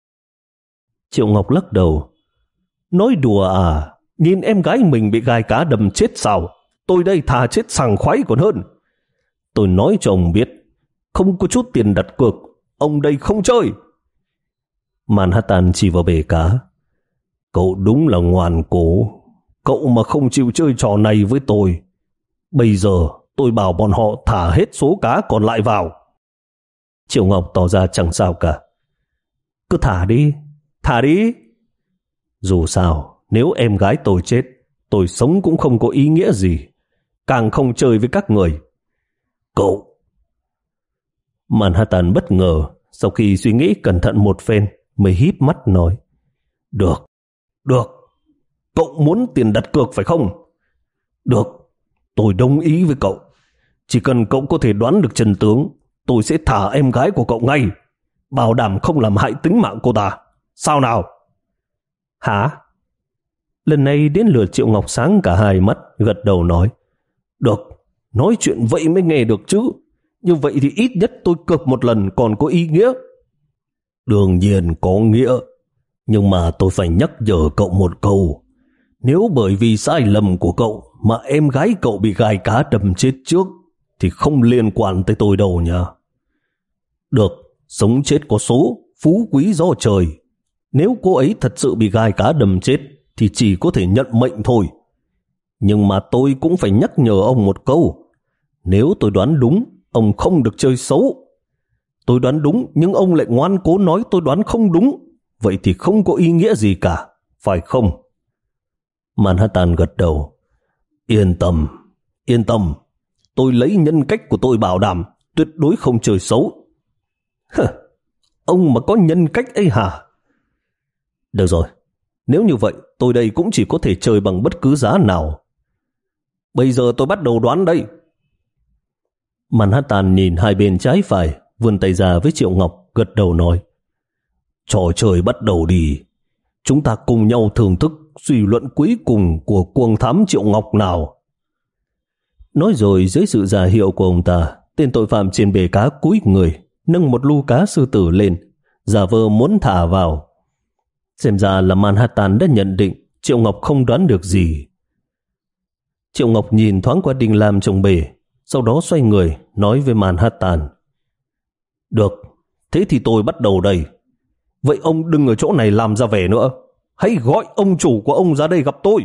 Triệu Ngọc lắc đầu. Nói đùa à? Nhìn em gái mình bị gai cá đâm chết sao? Tôi đây thà chết sảng khoái còn hơn. Tôi nói cho ông biết, không có chút tiền đặt cược, ông đây không chơi. Manhattan chỉ vào bể cá. Cậu đúng là ngoan cố. Cậu mà không chịu chơi trò này với tôi, bây giờ tôi bảo bọn họ thả hết số cá còn lại vào. Triệu Ngọc tỏ ra chẳng sao cả. Cứ thả đi, thả đi. Dù sao, nếu em gái tôi chết, tôi sống cũng không có ý nghĩa gì, càng không chơi với các người. Cậu... Manhattan bất ngờ, sau khi suy nghĩ cẩn thận một phen mới híp mắt nói. Được, được. Cậu muốn tiền đặt cược phải không? Được, tôi đồng ý với cậu. Chỉ cần cậu có thể đoán được chân tướng, tôi sẽ thả em gái của cậu ngay, bảo đảm không làm hại tính mạng cô ta. Sao nào? Hả? Lần này đến lượt Triệu Ngọc sáng cả hai mắt, gật đầu nói. Được, nói chuyện vậy mới nghe được chứ. Như vậy thì ít nhất tôi cược một lần còn có ý nghĩa. Đương nhiên có nghĩa, nhưng mà tôi phải nhắc nhở cậu một câu. Nếu bởi vì sai lầm của cậu mà em gái cậu bị gai cá đâm chết trước, thì không liên quan tới tôi đâu nha. Được, sống chết có số, phú quý do trời. Nếu cô ấy thật sự bị gai cá đâm chết thì chỉ có thể nhận mệnh thôi. Nhưng mà tôi cũng phải nhắc nhở ông một câu. Nếu tôi đoán đúng, ông không được chơi xấu. Tôi đoán đúng nhưng ông lại ngoan cố nói tôi đoán không đúng, vậy thì không có ý nghĩa gì cả, phải không? Manhattan gật đầu. Yên tâm, yên tâm. Tôi lấy nhân cách của tôi bảo đảm tuyệt đối không chơi xấu. Hừ, ông mà có nhân cách ấy hả? Được rồi, nếu như vậy tôi đây cũng chỉ có thể chơi bằng bất cứ giá nào. Bây giờ tôi bắt đầu đoán đây. Manhattan nhìn hai bên trái phải, vươn tay ra với Triệu Ngọc, gật đầu nói. Trò chơi bắt đầu đi. Chúng ta cùng nhau thưởng thức suy luận cuối cùng của cuồng thám Triệu Ngọc nào. Nói rồi dưới sự ra hiệu của ông ta, tên tội phạm trên bể cá cúi người, nâng một lu cá sư tử lên, giả vờ muốn thả vào. Xem ra là Manhattan đã nhận định Triệu Ngọc không đoán được gì. Triệu Ngọc nhìn thoáng qua Đinh Lam trong bể, sau đó xoay người nói với Manhattan. Được, thế thì tôi bắt đầu đây. Vậy ông đừng ở chỗ này làm ra vẻ nữa. Hãy gọi ông chủ của ông ra đây gặp tôi.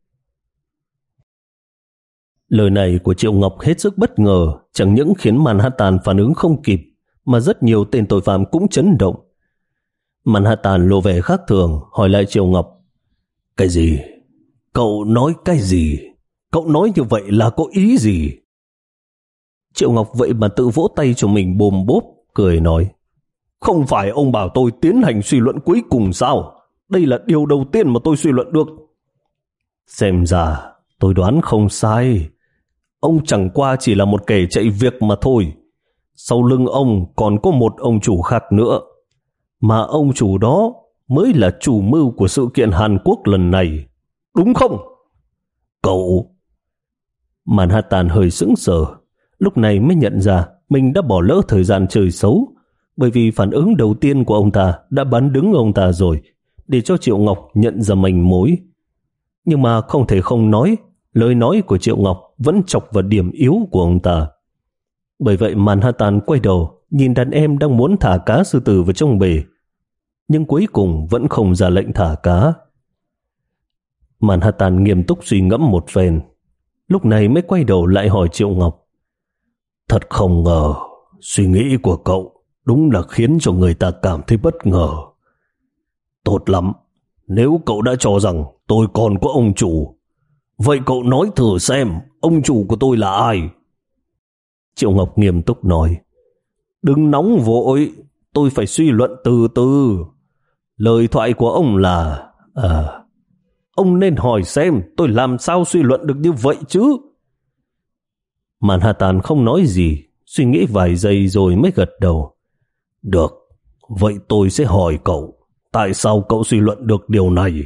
Lời này của Triệu Ngọc hết sức bất ngờ, chẳng những khiến Manhattan phản ứng không kịp, mà rất nhiều tên tội phạm cũng chấn động. Manhattan lộ vẻ khác thường, hỏi lại Triệu Ngọc. Cái gì? Cậu nói cái gì? Cậu nói như vậy là có ý gì? Triệu Ngọc vậy mà tự vỗ tay cho mình bồm bốp, cười nói. Không phải ông bảo tôi tiến hành suy luận cuối cùng sao? Đây là điều đầu tiên mà tôi suy luận được. Xem ra tôi đoán không sai. Ông chẳng qua chỉ là một kẻ chạy việc mà thôi. Sau lưng ông còn có một ông chủ khác nữa. Mà ông chủ đó mới là chủ mưu của sự kiện Hàn Quốc lần này. Đúng không? Cậu... Manhattan hơi sững sờ. Lúc này mới nhận ra mình đã bỏ lỡ thời gian chơi xấu, bởi vì phản ứng đầu tiên của ông ta đã bắn đứng ông ta rồi, để cho Triệu Ngọc nhận ra manh mối. Nhưng mà không thể không nói, lời nói của Triệu Ngọc vẫn chọc vào điểm yếu của ông ta. Bởi vậy Manhattan quay đầu nhìn đàn em đang muốn thả cá sư tử vào trong bể, nhưng cuối cùng vẫn không ra lệnh thả cá. Manhattan nghiêm túc suy ngẫm một phen, lúc này mới quay đầu lại hỏi Triệu Ngọc. Thật không ngờ, suy nghĩ của cậu đúng là khiến cho người ta cảm thấy bất ngờ. Tốt lắm, nếu cậu đã cho rằng tôi còn có ông chủ, vậy cậu nói thử xem ông chủ của tôi là ai? Triệu Ngọc nghiêm túc nói. Đừng nóng vội, tôi phải suy luận từ từ. Lời thoại của ông là... À, ông nên hỏi xem tôi làm sao suy luận được như vậy chứ. Manhattan không nói gì, suy nghĩ vài giây rồi mới gật đầu. Được, vậy tôi sẽ hỏi cậu, tại sao cậu suy luận được điều này?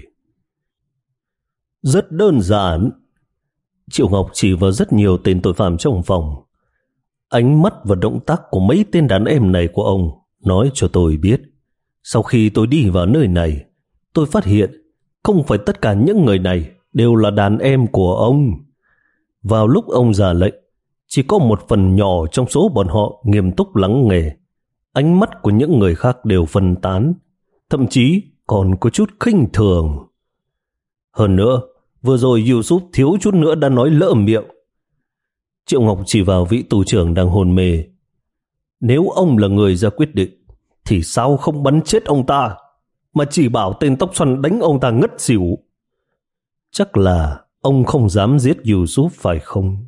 Rất đơn giản. Triệu Ngọc chỉ vào rất nhiều tên tội phạm trong phòng. Ánh mắt và động tác của mấy tên đàn em này của ông nói cho tôi biết, sau khi tôi đi vào nơi này, tôi phát hiện không phải tất cả những người này đều là đàn em của ông. Vào lúc ông ra lệnh, chỉ có một phần nhỏ trong số bọn họ nghiêm túc lắng nghe. Ánh mắt của những người khác đều phân tán, thậm chí còn có chút khinh thường. Hơn nữa, vừa rồi Yusuf thiếu chút nữa đã nói lỡ miệng. Triệu Ngọc chỉ vào vị tù trưởng đang hôn mê. Nếu ông là người ra quyết định, thì sao không bắn chết ông ta, mà chỉ bảo tên tóc xoăn đánh ông ta ngất xỉu? Chắc là ông không dám giết Yusuf phải không?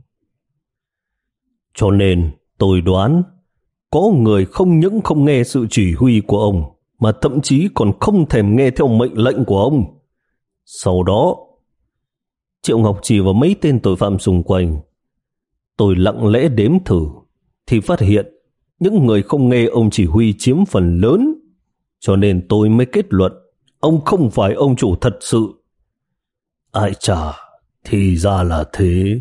Cho nên tôi đoán có người không những không nghe sự chỉ huy của ông, mà thậm chí còn không thèm nghe theo mệnh lệnh của ông. Sau đó, Triệu Ngọc chỉ vào mấy tên tội phạm xung quanh. Tôi lặng lẽ đếm thử, thì phát hiện những người không nghe ông chỉ huy chiếm phần lớn, cho nên tôi mới kết luận ông không phải ông chủ thật sự. Ai chà, thì ra là thế.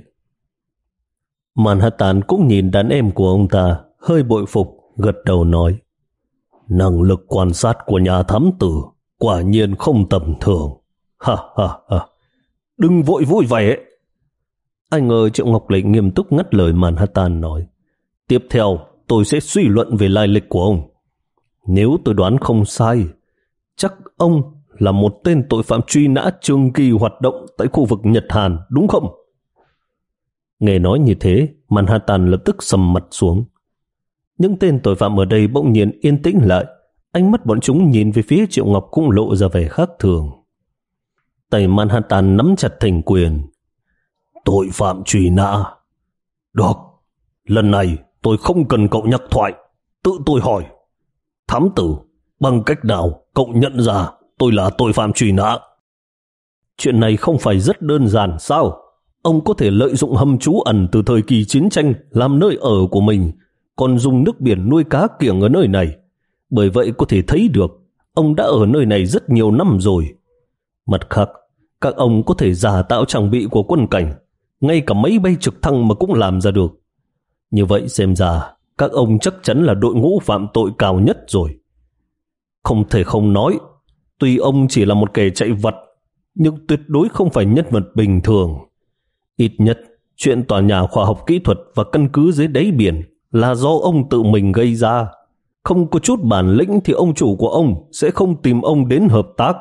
Manhattan cũng nhìn đàn em của ông ta, hơi bội phục, gật đầu nói, năng lực quan sát của nhà thám tử quả nhiên không tầm thường. Ha ha ha, đừng vội vui vẻ. Ai ngờ Triệu Ngọc lại nghiêm túc ngắt lời Manhattan nói, tiếp theo tôi sẽ suy luận về lai lịch của ông. Nếu tôi đoán không sai, chắc ông là một tên tội phạm truy nã trường kỳ hoạt động tại khu vực Nhật Hàn, đúng không? Nghe nói như thế, Manhattan lập tức sầm mặt xuống. Những tên tội phạm ở đây bỗng nhiên yên tĩnh lại, ánh mắt bọn chúng nhìn về phía Triệu Ngọc cũng lộ ra vẻ khác thường. Tay Manhattan nắm chặt thành quyền. Tội phạm truy nã. Được, lần này tôi không cần cậu nhắc thoại, tự tôi hỏi. Thám tử, bằng cách nào cậu nhận ra tôi là tội phạm truy nã? Chuyện này không phải rất đơn giản sao? Ông có thể lợi dụng hầm trú ẩn từ thời kỳ chiến tranh làm nơi ở của mình, còn dùng nước biển nuôi cá kiểng ở nơi này. Bởi vậy có thể thấy được ông đã ở nơi này rất nhiều năm rồi. Mặt khác, các ông có thể giả tạo trang bị của quân cảnh, ngay cả máy bay trực thăng mà cũng làm ra được. Như vậy xem ra các ông chắc chắn là đội ngũ phạm tội cao nhất rồi. Không thể không nói, tuy ông chỉ là một kẻ chạy vặt, nhưng tuyệt đối không phải nhân vật bình thường. Ít nhất, chuyện tòa nhà khoa học kỹ thuật và căn cứ dưới đáy biển là do ông tự mình gây ra. Không có chút bản lĩnh thì ông chủ của ông sẽ không tìm ông đến hợp tác.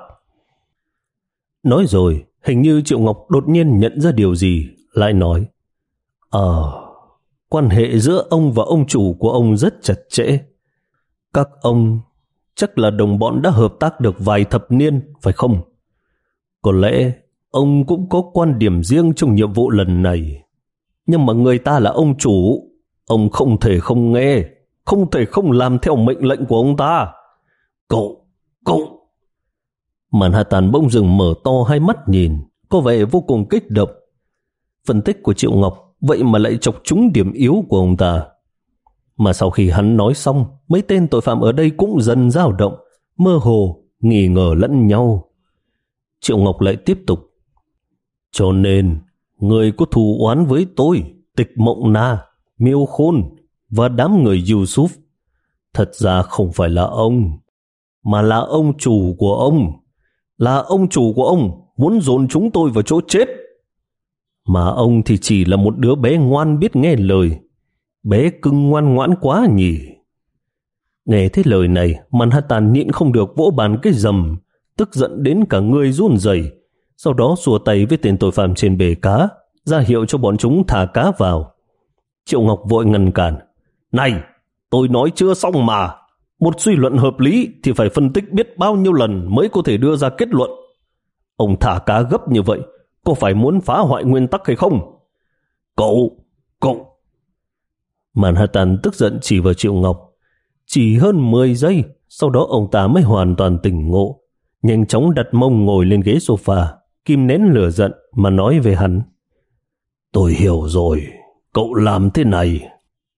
Nói rồi, hình như Triệu Ngọc đột nhiên nhận ra điều gì, lại nói, Ờ, quan hệ giữa ông và ông chủ của ông rất chặt chẽ. Các ông chắc là đồng bọn đã hợp tác được vài thập niên, phải không? Có lẽ ông cũng có quan điểm riêng trong nhiệm vụ lần này. Nhưng mà người ta là ông chủ, ông không thể không nghe, không thể không làm theo mệnh lệnh của ông ta. Cậu, cậu... Manhattan bỗng dừng mở to hai mắt nhìn, có vẻ vô cùng kích động. Phân tích của Triệu Ngọc vậy mà lại chọc trúng điểm yếu của ông ta. Mà sau khi hắn nói xong, mấy tên tội phạm ở đây cũng dần dao động, mơ hồ, nghi ngờ lẫn nhau. Triệu Ngọc lại tiếp tục, cho nên người có thù oán với tôi, Tịch Mộng Na, Miêu Khôn và đám người Yusuf thật ra không phải là ông, mà là ông chủ của ông. Là ông chủ của ông muốn dồn chúng tôi vào chỗ chết. Mà ông thì chỉ là một đứa bé ngoan biết nghe lời. Bé cưng ngoan ngoãn quá nhỉ. Nghe thấy lời này, Manhattan nhịn không được vỗ bàn cái rầm, tức giận đến cả người run rẩy. Sau đó xua tay với tên tội phạm trên bể cá, ra hiệu cho bọn chúng thả cá vào. Triệu Ngọc vội ngăn cản. Này, tôi nói chưa xong mà. Một suy luận hợp lý thì phải phân tích biết bao nhiêu lần mới có thể đưa ra kết luận. Ông thả cá gấp như vậy, có phải muốn phá hoại nguyên tắc hay không? Cậu, cậu... Manhattan tức giận chỉ vào Triệu Ngọc. Chỉ hơn mười giây, sau đó ông ta mới hoàn toàn tỉnh ngộ, nhanh chóng đặt mông ngồi lên ghế sofa, kìm nén lửa giận mà nói về hắn. Tôi hiểu rồi, cậu làm thế này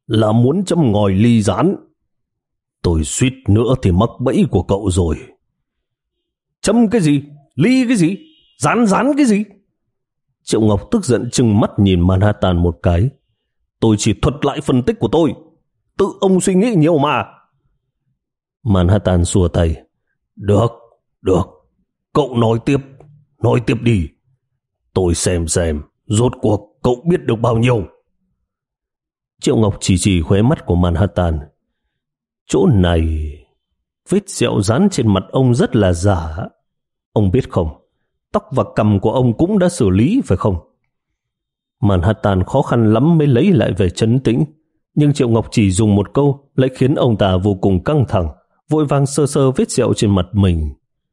là muốn châm ngòi ly gián. Tôi suýt nữa thì mắc bẫy của cậu rồi. Châm cái gì? Ly cái gì? Rán rán cái gì? Triệu Ngọc tức giận trừng mắt nhìn Manhattan một cái. Tôi chỉ thuật lại phân tích của tôi. Tự ông suy nghĩ nhiều mà. Manhattan xua tay. Được, được. Cậu nói tiếp, nói tiếp đi. Tôi xem xem, rốt cuộc cậu biết được bao nhiêu. Triệu Ngọc chỉ chỉ khóe mắt của Manhattan. Chỗ này, vết sẹo dán trên mặt ông rất là giả. Ông biết không, tóc và cằm của ông cũng đã xử lý phải không? Manhattan khó khăn lắm mới lấy lại vẻ trấn tĩnh, nhưng Triệu Ngọc chỉ dùng một câu lại khiến ông ta vô cùng căng thẳng, vội vàng sơ sơ vết sẹo trên mặt mình.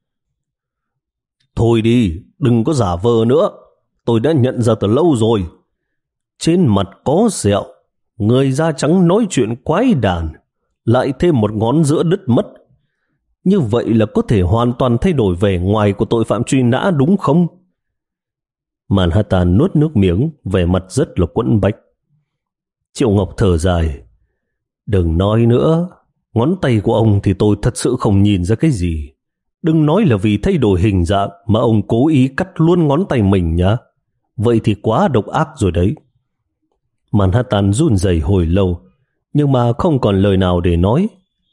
Thôi đi, đừng có giả vờ nữa. Tôi đã nhận ra từ lâu rồi. Trên mặt có sẹo, người da trắng nói chuyện quái đản, lại thêm một ngón giữa đứt mất. Như vậy là có thể hoàn toàn thay đổi vẻ ngoài của tội phạm truy nã đúng không? Manhattan nuốt nước miếng, vẻ mặt rất là quẫn bách. Triệu Ngọc thở dài. Đừng nói nữa, ngón tay của ông thì tôi thật sự không nhìn ra cái gì. Đừng nói là vì thay đổi hình dạng mà ông cố ý cắt luôn ngón tay mình nhá. Vậy thì quá độc ác rồi đấy. Manhattan run rẩy hồi lâu, nhưng mà không còn lời nào để nói.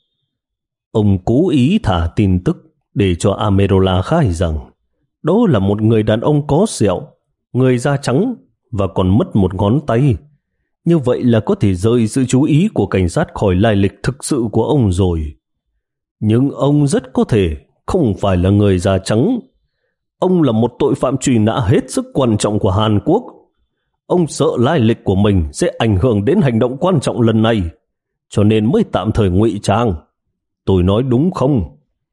Ông cố ý thả tin tức để cho Amerola khai rằng đó là một người đàn ông có sẹo, người da trắng và còn mất một ngón tay. Như vậy là có thể rời sự chú ý của cảnh sát khỏi lai lịch thực sự của ông rồi. Nhưng ông rất có thể không phải là người da trắng. Ông là một tội phạm truy nã hết sức quan trọng của Hàn Quốc. Ông sợ lai lịch của mình sẽ ảnh hưởng đến hành động quan trọng lần này, cho nên mới tạm thời ngụy trang. Tôi nói đúng không?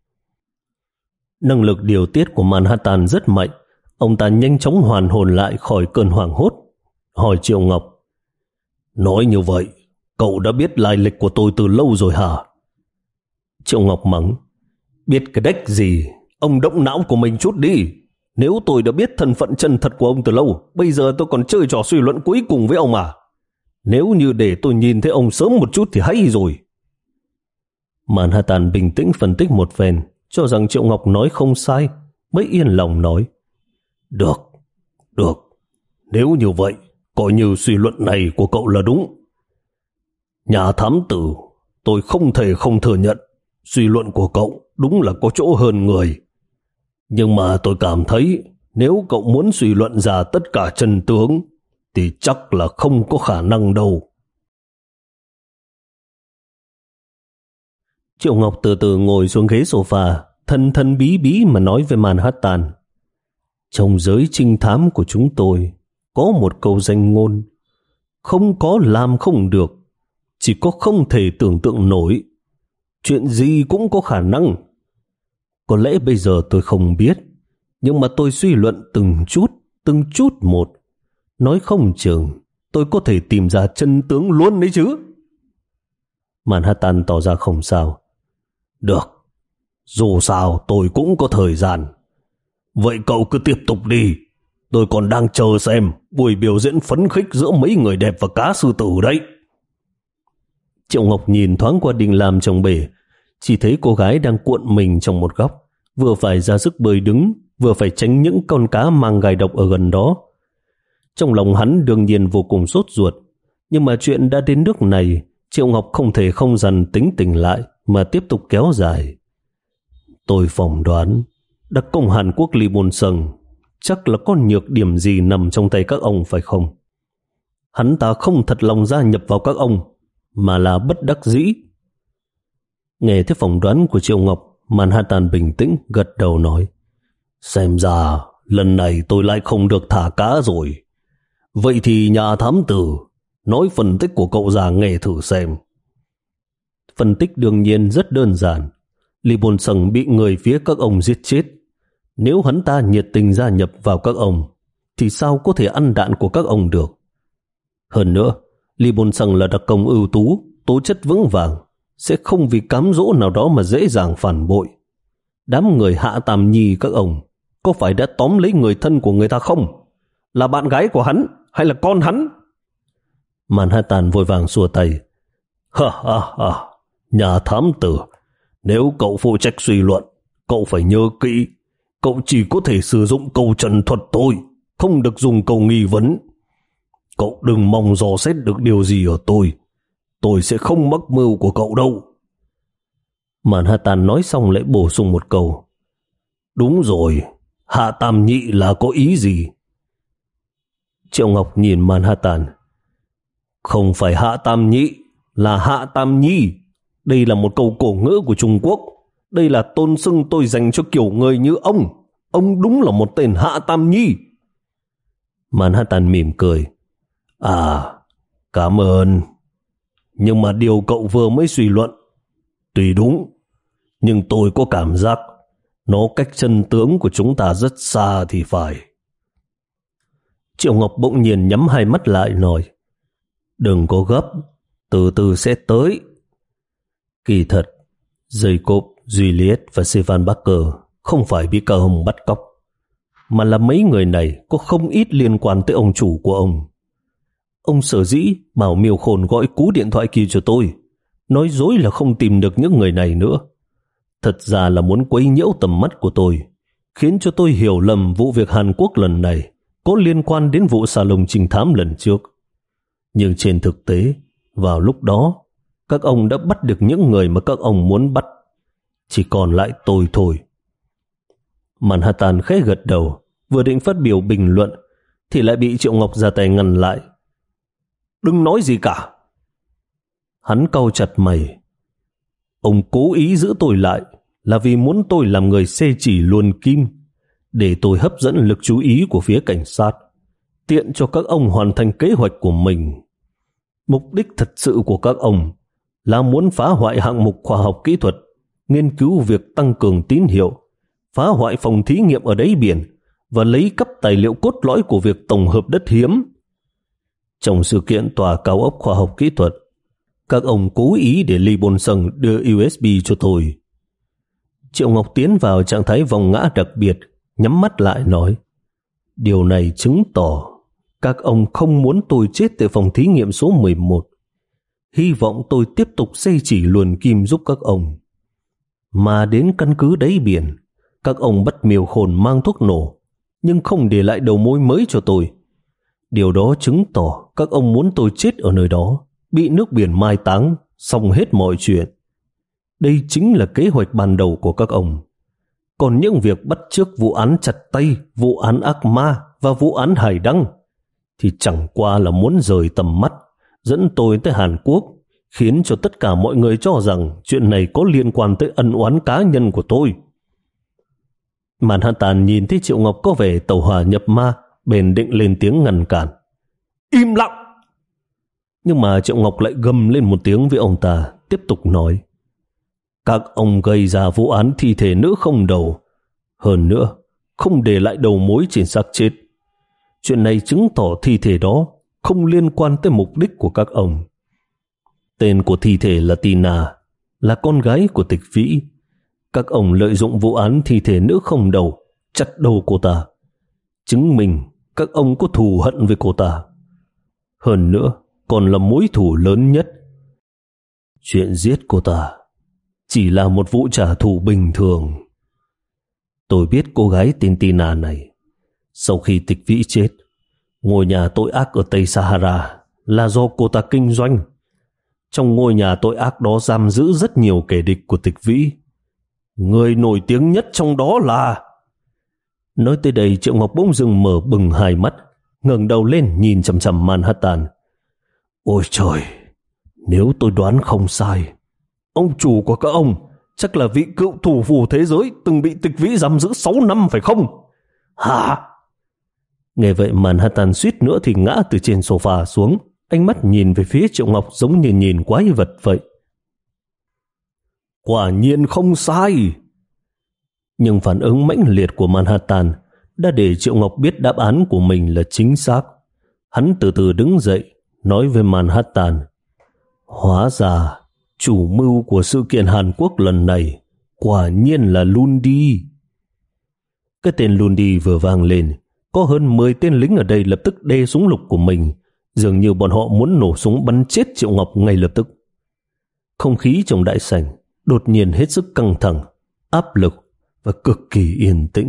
Năng lực điều tiết của Manhattan rất mạnh. Ông ta nhanh chóng hoàn hồn lại khỏi cơn hoảng hốt, hỏi Triệu Ngọc. Nói như vậy, cậu đã biết lai lịch của tôi từ lâu rồi hả? Triệu Ngọc mắng. Biết cái đếch gì? Ông động não của mình chút đi. Nếu tôi đã biết thân phận chân thật của ông từ lâu, bây giờ tôi còn chơi trò suy luận cuối cùng với ông à? Nếu như để tôi nhìn thấy ông sớm một chút thì hay rồi. Manhattan bình tĩnh phân tích một phen, cho rằng Triệu Ngọc nói không sai, mới yên lòng nói. Được, được. Nếu như vậy, coi như suy luận này của cậu là đúng. Nhà thám tử, tôi không thể không thừa nhận suy luận của cậu đúng là có chỗ hơn người. Nhưng mà tôi cảm thấy nếu cậu muốn suy luận ra tất cả chân tướng thì chắc là không có khả năng đâu. Triệu Ngọc từ từ ngồi xuống ghế sofa, thân thân bí bí mà nói với Manhattan. Trong giới trinh thám của chúng tôi có một câu danh ngôn: không có làm không được, chỉ có không thể tưởng tượng nổi. Chuyện gì cũng có khả năng. Có lẽ bây giờ tôi không biết, nhưng mà tôi suy luận từng chút, từng chút một. Nói không chừng tôi có thể tìm ra chân tướng luôn đấy chứ. Manhattan tỏ ra không sao. Được, dù sao tôi cũng có thời gian. Vậy cậu cứ tiếp tục đi. Tôi còn đang chờ xem buổi biểu diễn phấn khích giữa mấy người đẹp và cá sư tử đấy. Triệu Ngọc nhìn thoáng qua đình làm trong bể, chỉ thấy cô gái đang cuộn mình trong một góc, vừa phải ra sức bơi đứng, vừa phải tránh những con cá mang gai độc ở gần đó. Trong lòng hắn đương nhiên vô cùng sốt ruột, nhưng mà chuyện đã đến nước này, Triệu Ngọc không thể không dằn tính tình lại mà tiếp tục kéo dài. Tôi phỏng đoán đặc công Hàn Quốc Lee Bun-seung chắc là có nhược điểm gì nằm trong tay các ông phải không? Hắn ta không thật lòng gia nhập vào các ông, mà là bất đắc dĩ. Nghe thấy phỏng đoán của Triệu Ngọc, Manhattan bình tĩnh gật đầu nói. Xem ra lần này tôi lại không được thả cá rồi. Vậy thì nhà thám tử, nói phân tích của cậu ra nghe thử xem. Phân tích đương nhiên rất đơn giản. Lee Bun-seung bị người phía các ông giết chết. Nếu hắn ta nhiệt tình gia nhập vào các ông, thì sao có thể ăn đạn của các ông được? Hơn nữa, Lee Bun-seung là đặc công ưu tú, tố chất vững vàng, sẽ không vì cám dỗ nào đó mà dễ dàng phản bội. Đám người Hạ Tam Nhi các ông có phải đã tóm lấy người thân của người ta không? Là bạn gái của hắn hay là con hắn? Manhattan vội vàng xua tay. Ha ha ha, nhà thám tử, nếu cậu phụ trách suy luận, cậu phải nhớ kỹ, cậu chỉ có thể sử dụng câu trần thuật thôi, không được dùng câu nghi vấn. Cậu đừng mong dò xét được điều gì ở tôi, tôi sẽ không mắc mưu của cậu đâu. Manhattan nói xong lại bổ sung một câu. Đúng rồi, Hạ Tam Nhị là có ý gì? Triệu Ngọc nhìn Manhattan. Không phải Hạ Tam Nhị, là Hạ Tam Nhi. Đây là một câu cổ ngữ của Trung Quốc. Đây là tôn xưng tôi dành cho kiểu người như ông. Ông đúng là một tên Hạ Tam Nhi. Manhattan mỉm cười. À, cảm ơn. Nhưng mà điều cậu vừa mới suy luận, tuy đúng, nhưng tôi có cảm giác nó cách chân tướng của chúng ta rất xa thì phải. Triệu Ngọc bỗng nhiên nhắm hai mắt lại nói, đừng có gấp, từ từ sẽ tới. Kỳ thật, Jacob, Juliet và Stefan Barker không phải bị Cao Hồng bắt cóc, mà là mấy người này có không ít liên quan tới ông chủ của ông. Ông sở dĩ bảo Miêu Khôn gọi cú điện thoại kia cho tôi, nói dối là không tìm được những người này nữa. Thật ra là muốn quấy nhiễu tầm mắt của tôi, khiến cho tôi hiểu lầm vụ việc Hàn Quốc lần này có liên quan đến vụ salon trinh thám lần trước. Nhưng trên thực tế, vào lúc đó, các ông đã bắt được những người mà các ông muốn bắt. Chỉ còn lại tôi thôi. Manhattan khẽ gật đầu, vừa định phát biểu bình luận, thì lại bị Triệu Ngọc ra tay ngăn lại. Đừng nói gì cả. Hắn cau chặt mày. Ông cố ý giữ tôi lại là vì muốn tôi làm người xê chỉ luồn kim, để tôi hấp dẫn lực chú ý của phía cảnh sát, tiện cho các ông hoàn thành kế hoạch của mình. Mục đích thật sự của các ông là muốn phá hoại hạng mục khoa học kỹ thuật, nghiên cứu việc tăng cường tín hiệu, phá hoại phòng thí nghiệm ở đáy biển và lấy cắp tài liệu cốt lõi của việc tổng hợp đất hiếm. Trong sự kiện tòa cao ốc khoa học kỹ thuật, các ông cố ý để Lee Bol-sung đưa u ét bê cho tôi. Triệu Ngọc tiến vào trạng thái vòng ngã đặc biệt, nhắm mắt lại nói, điều này chứng tỏ các ông không muốn tôi chết tại phòng thí nghiệm số mười một. Hy vọng tôi tiếp tục xây chỉ luồn kim giúp các ông. Mà đến căn cứ đáy biển, các ông bắt Miêu Khôn mang thuốc nổ, nhưng không để lại đầu mối mới cho tôi. Điều đó chứng tỏ các ông muốn tôi chết ở nơi đó, bị nước biển mai táng, xong hết mọi chuyện. Đây chính là kế hoạch ban đầu của các ông. Còn những việc bắt chước vụ án chặt tay, vụ án ác ma và vụ án hải đăng thì chẳng qua là muốn rời tầm mắt, dẫn tôi tới Hàn Quốc, khiến cho tất cả mọi người cho rằng chuyện này có liên quan tới ân oán cá nhân của tôi. Manhattan nhìn thấy Triệu Ngọc có vẻ tàu hỏa nhập ma, bèn định lên tiếng ngăn cản. Im lặng! Nhưng mà Triệu Ngọc lại gầm lên một tiếng với ông ta, tiếp tục nói, các ông gây ra vụ án thi thể nữ không đầu, hơn nữa không để lại đầu mối trên xác chết. Chuyện này chứng tỏ thi thể đó không liên quan tới mục đích của các ông. Tên của thi thể là Tina, là con gái của Tịch Vĩ. Các ông lợi dụng vụ án thi thể nữ không đầu, chặt đầu cô ta, chứng minh các ông có thù hận với cô ta. Hơn nữa, còn là mối thù lớn nhất. Chuyện giết cô ta chỉ là một vụ trả thù bình thường. Tôi biết cô gái tên Tina này. Sau khi Tịch Vĩ chết, ngôi nhà tội ác ở Tây Sahara là do cô ta kinh doanh. Trong ngôi nhà tội ác đó giam giữ rất nhiều kẻ địch của Tịch Vĩ. Người nổi tiếng nhất trong đó là... Nói tới đây, Triệu Ngọc bỗng dưng mở bừng hai mắt, ngẩng đầu lên nhìn chằm chằm Manhattan. Ôi trời, nếu tôi đoán không sai, ông chủ của các ông chắc là vị cựu thủ phủ thế giới từng bị Tịch Vĩ giam giữ sáu năm phải không? Hả? Nghe vậy Manhattan suýt nữa thì ngã từ trên sofa xuống, ánh mắt nhìn về phía Triệu Ngọc giống như nhìn quái vật vậy. Quả nhiên không sai. Nhưng phản ứng mãnh liệt của Manhattan đã để Triệu Ngọc biết đáp án của mình là chính xác. Hắn từ từ đứng dậy, nói với Manhattan, hóa ra chủ mưu của sự kiện Hàn Quốc lần này quả nhiên là Lundi. Cái tên Lundi vừa vang lên, có hơn mười tên lính ở đây lập tức đê súng lục của mình, dường như bọn họ muốn nổ súng bắn chết Triệu Ngọc ngay lập tức. Không khí trong đại sảnh đột nhiên hết sức căng thẳng, áp lực và cực kỳ yên tĩnh.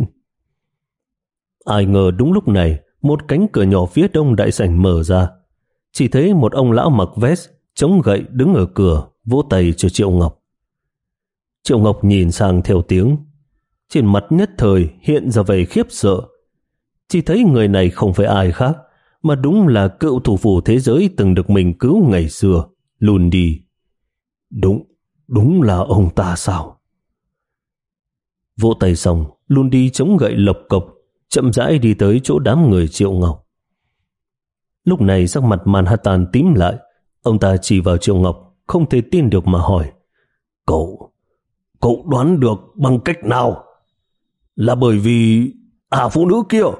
Ai ngờ đúng lúc này, một cánh cửa nhỏ phía đông đại sảnh mở ra. Chỉ thấy một ông lão mặc vest, chống gậy đứng ở cửa, vỗ tay cho Triệu Ngọc. Triệu Ngọc nhìn sang theo tiếng. Trên mặt nhất thời hiện ra vẻ khiếp sợ. Chỉ thấy người này không phải ai khác, mà đúng là cựu thủ phủ thế giới từng được mình cứu ngày xưa, Lundi. Đúng, đúng là ông ta sao? Vỗ tay xong, Lundi chống gậy lộc cộc, chậm rãi đi tới chỗ đám người Triệu Ngọc. Lúc này sắc mặt Manhattan tím lại, ông ta chỉ vào Triệu Ngọc, không thể tin được mà hỏi. Cậu, cậu đoán được bằng cách nào? Là bởi vì à phụ nữ kia?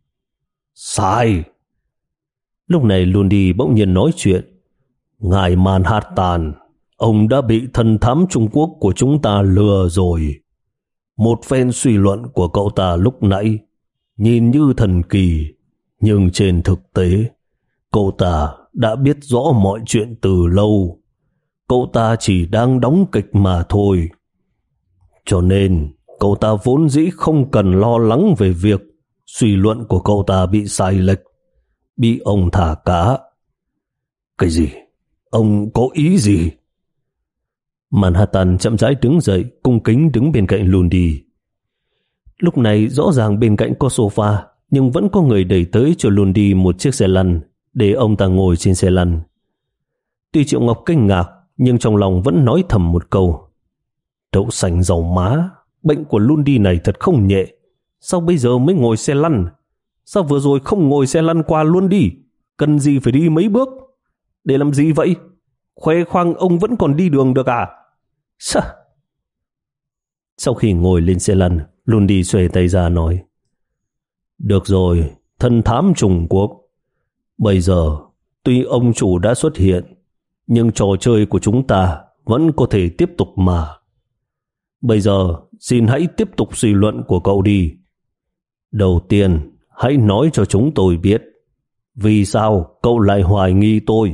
Sai. Lúc này Lundi bỗng nhiên nói chuyện. Ngài Manhattan, ông đã bị thần thám Trung Quốc của chúng ta lừa rồi. Một phen suy luận của cậu ta lúc nãy nhìn như thần kỳ, nhưng trên thực tế cậu ta đã biết rõ mọi chuyện từ lâu. Cậu ta chỉ đang đóng kịch mà thôi. Cho nên cậu ta vốn dĩ không cần lo lắng về việc suy luận của cậu ta bị sai lệch, bị ông thả cá. Cái gì? Ông có ý gì? Manhattan chậm rãi đứng dậy, cung kính đứng bên cạnh Lundi. Lúc này rõ ràng bên cạnh có sofa, nhưng vẫn có người đẩy tới cho Lundi một chiếc xe lăn để ông ta ngồi trên xe lăn. Tuy Triệu Ngọc kinh ngạc, nhưng trong lòng vẫn nói thầm một câu. Đậu xanh dầu má, bệnh của Lundi này thật không nhẹ. Sao bây giờ mới ngồi xe lăn? Sao vừa rồi không ngồi xe lăn qua luôn đi? Cần gì phải đi mấy bước? Để làm gì vậy? Khoe khoang ông vẫn còn đi đường được à? Sao? Sau khi ngồi lên xe lăn, Lundi xuề tay ra nói. Được rồi, thần thám Trung Quốc. Bây giờ, tuy ông chủ đã xuất hiện, nhưng trò chơi của chúng ta vẫn có thể tiếp tục mà. Bây giờ, xin hãy tiếp tục suy luận của cậu đi. Đầu tiên, hãy nói cho chúng tôi biết, vì sao cậu lại hoài nghi tôi?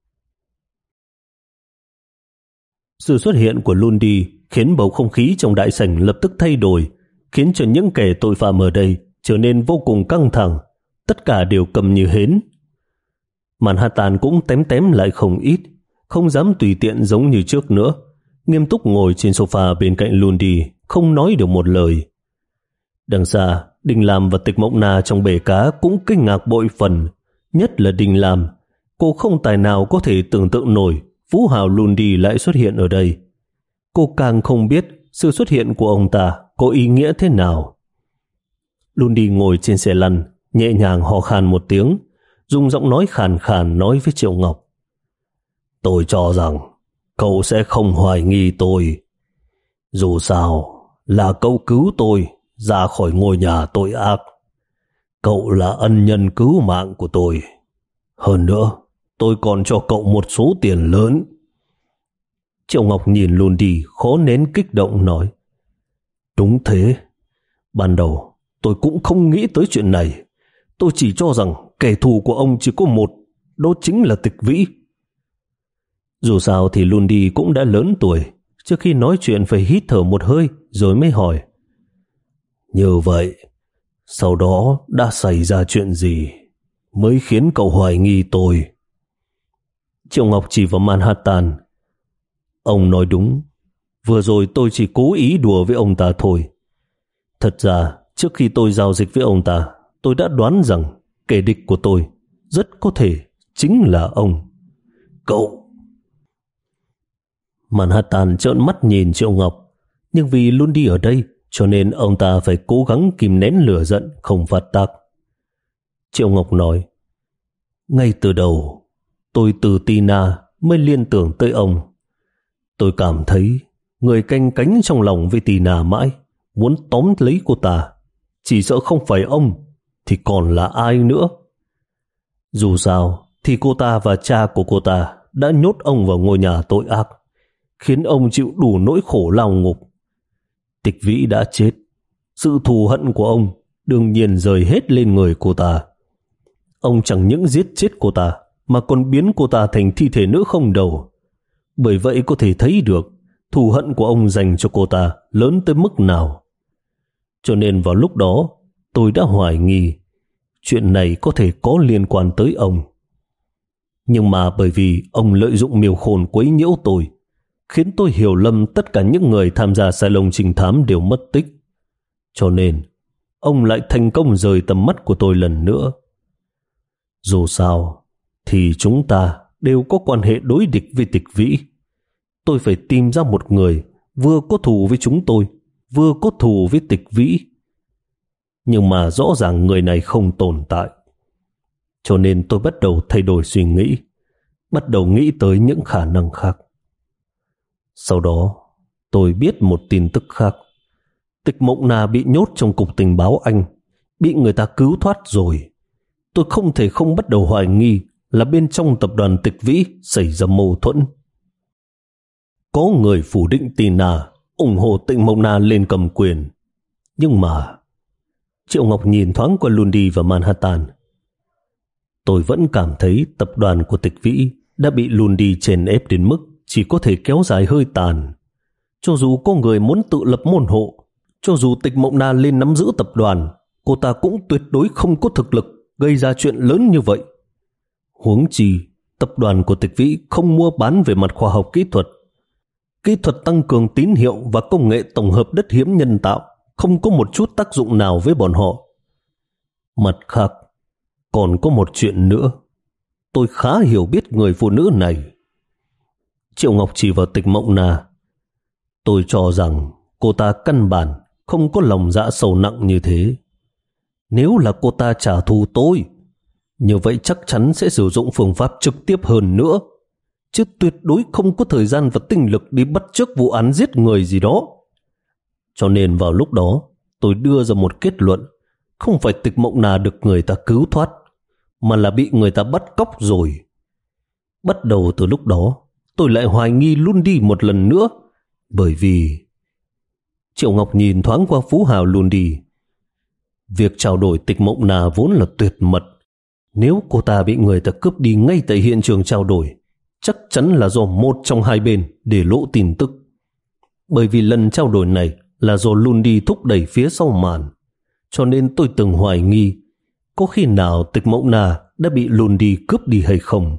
Sự xuất hiện của Lundi khiến bầu không khí trong đại sảnh lập tức thay đổi, khiến cho những kẻ tội phạm ở đây trở nên vô cùng căng thẳng, tất cả đều cầm như hến. Manhattan cũng tém tém lại không ít, không dám tùy tiện giống như trước nữa, nghiêm túc ngồi trên sofa bên cạnh Lundi, không nói được một lời. Đằng xa, Đình Lam và Tịch Mộng Na trong bể cá cũng kinh ngạc bội phần, nhất là Đình Lam. Cô không tài nào có thể tưởng tượng nổi phú hào Lundi lại xuất hiện ở đây. Cô càng không biết sự xuất hiện của ông ta có ý nghĩa thế nào. Lundi ngồi trên xe lăn, nhẹ nhàng hò khan một tiếng, dùng giọng nói khàn khàn nói với Triệu Ngọc. Tôi cho rằng cậu sẽ không hoài nghi tôi. Dù sao là cậu cứu tôi ra khỏi ngôi nhà tội ác. Cậu là ân nhân cứu mạng của tôi. Hơn nữa, tôi còn cho cậu một số tiền lớn. Triệu Ngọc nhìn Lundi khó nén kích động nói. Đúng thế. Ban đầu tôi cũng không nghĩ tới chuyện này. Tôi chỉ cho rằng kẻ thù của ông chỉ có một, đó chính là Tịch Vĩ. Dù sao thì Lundi cũng đã lớn tuổi, trước khi nói chuyện phải hít thở một hơi rồi mới hỏi. Như vậy, sau đó đã xảy ra chuyện gì mới khiến cậu hoài nghi tôi? Triệu Ngọc chỉ vào Manhattan. Ông nói đúng, vừa rồi tôi chỉ cố ý đùa với ông ta thôi. Thật ra, trước khi tôi giao dịch với ông ta, tôi đã đoán rằng kẻ địch của tôi rất có thể chính là ông. Cậu! Manhattan trợn mắt nhìn Triệu Ngọc, nhưng vì Lundi ở đây, cho nên ông ta phải cố gắng kìm nén lửa giận không phát tác. Triệu Ngọc nói, ngay từ đầu, tôi từ Tina mới liên tưởng tới ông. Tôi cảm thấy người canh cánh trong lòng với Tina mãi, muốn tóm lấy cô ta. Chỉ sợ không phải ông, thì còn là ai nữa. Dù sao, thì cô ta và cha của cô ta đã nhốt ông vào ngôi nhà tội ác, khiến ông chịu đủ nỗi khổ lao ngục. Tịch Vĩ đã chết, sự thù hận của ông đương nhiên rời hết lên người cô ta. Ông chẳng những giết chết cô ta, mà còn biến cô ta thành thi thể nữ không đầu. Bởi vậy có thể thấy được thù hận của ông dành cho cô ta lớn tới mức nào. Cho nên vào lúc đó tôi đã hoài nghi chuyện này có thể có liên quan tới ông. Nhưng mà bởi vì ông lợi dụng Miêu Khôn quấy nhiễu tôi, khiến tôi hiểu lầm tất cả những người tham gia salon trinh thám đều mất tích. Cho nên ông lại thành công rời tầm mắt của tôi lần nữa. Dù sao thì chúng ta đều có quan hệ đối địch với Tịch Vĩ. Tôi phải tìm ra một người vừa có thù với chúng tôi, vừa có thù với Tịch Vĩ. Nhưng mà rõ ràng người này không tồn tại. Cho nên tôi bắt đầu thay đổi suy nghĩ, bắt đầu nghĩ tới những khả năng khác. Sau đó tôi biết một tin tức khác. Tịch Mộng Na bị nhốt trong cục tình báo Anh, bị người ta cứu thoát rồi. Tôi không thể không bắt đầu hoài nghi là bên trong tập đoàn Tịch Vĩ xảy ra mâu thuẫn. Có người phủ định Tina ủng hộ Tịch Mộng Na lên cầm quyền. Nhưng mà Triệu Ngọc nhìn thoáng qua Lundi và Manhattan. Tôi vẫn cảm thấy tập đoàn của Tịch Vĩ đã bị Lundi chèn ép đến mức chỉ có thể kéo dài hơi tàn. Cho dù có người muốn tự lập môn hộ, cho dù Tịch Mộng Na lên nắm giữ tập đoàn, cô ta cũng tuyệt đối không có thực lực gây ra chuyện lớn như vậy. Huống chi, tập đoàn của Tịch Vĩ không mua bán về mặt khoa học kỹ thuật. Kỹ thuật tăng cường tín hiệu và công nghệ tổng hợp đất hiếm nhân tạo không có một chút tác dụng nào với bọn họ. Mặt khác, còn có một chuyện nữa. Tôi khá hiểu biết người phụ nữ này. Triệu Ngọc chỉ vào Tịch Mộng Na. Tôi cho rằng cô ta căn bản không có lòng dạ sâu nặng như thế. Nếu là cô ta trả thù tôi, như vậy chắc chắn sẽ sử dụng phương pháp trực tiếp hơn nữa, chứ tuyệt đối không có thời gian và tinh lực đi bắt chước vụ án giết người gì đó. Cho nên vào lúc đó tôi đưa ra một kết luận, không phải Tịch Mộng Na được người ta cứu thoát, mà là bị người ta bắt cóc rồi. Bắt đầu từ lúc đó tôi lại hoài nghi Lundi một lần nữa, bởi vì... Triệu Ngọc nhìn thoáng qua phú hào Lundi. Việc trao đổi Tịch Mộng Na vốn là tuyệt mật. Nếu cô ta bị người ta cướp đi ngay tại hiện trường trao đổi, chắc chắn là do một trong hai bên để lộ tin tức. Bởi vì lần trao đổi này là do Lundi thúc đẩy phía sau màn, cho nên tôi từng hoài nghi có khi nào Tịch Mộng Na đã bị Lundi cướp đi hay không.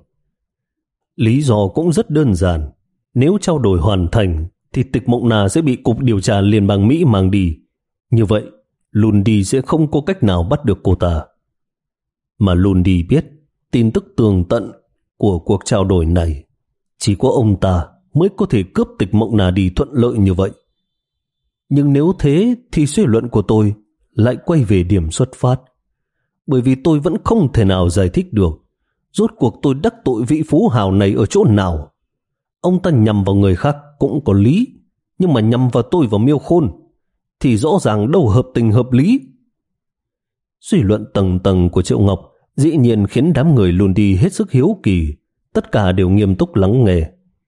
Lý do cũng rất đơn giản. Nếu trao đổi hoàn thành thì Tịch Mộng Na sẽ bị Cục Điều tra Liên bang Mỹ mang đi. Như vậy, Lundi sẽ không có cách nào bắt được cô ta. Mà Lundi biết tin tức tường tận của cuộc trao đổi này. Chỉ có ông ta mới có thể cướp Tịch Mộng Na đi thuận lợi như vậy. Nhưng nếu thế thì suy luận của tôi lại quay về điểm xuất phát. Bởi vì tôi vẫn không thể nào giải thích được rốt cuộc tôi đắc tội vị phú hào này ở chỗ nào. Ông ta nhằm vào người khác cũng có lý, nhưng mà nhằm vào tôi và Miêu Khôn thì rõ ràng đâu hợp tình hợp lý. Suy luận tầng tầng của Triệu Ngọc dĩ nhiên khiến đám người Lundi hết sức hiếu kỳ, tất cả đều nghiêm túc lắng nghe.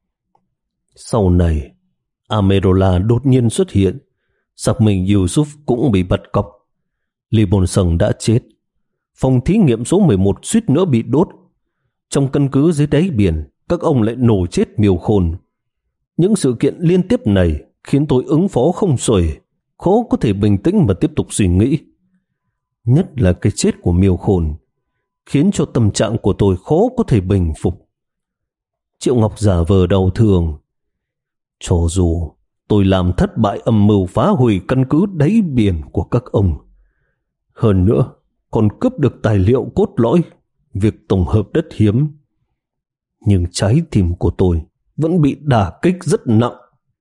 Sau này, Amerola đột nhiên xuất hiện, xác minh Yusuf cũng bị bắt cóc. Lee Bonsung đã chết. Phòng thí nghiệm số mười một suýt nữa bị đốt. Trong căn cứ dưới đáy biển, các ông lại nổ chết Miêu Khôn. Những sự kiện liên tiếp này khiến tôi ứng phó không xuể, khó có thể bình tĩnh mà tiếp tục suy nghĩ. Nhất là cái chết của Miêu Khôn khiến cho tâm trạng của tôi khó có thể bình phục. Triệu Ngọc giả vờ đau thương. Cho dù tôi làm thất bại âm mưu phá hủy căn cứ đáy biển của các ông, hơn nữa còn cướp được tài liệu cốt lõi việc tổng hợp đất hiếm, nhưng trái tim của tôi vẫn bị đả kích rất nặng.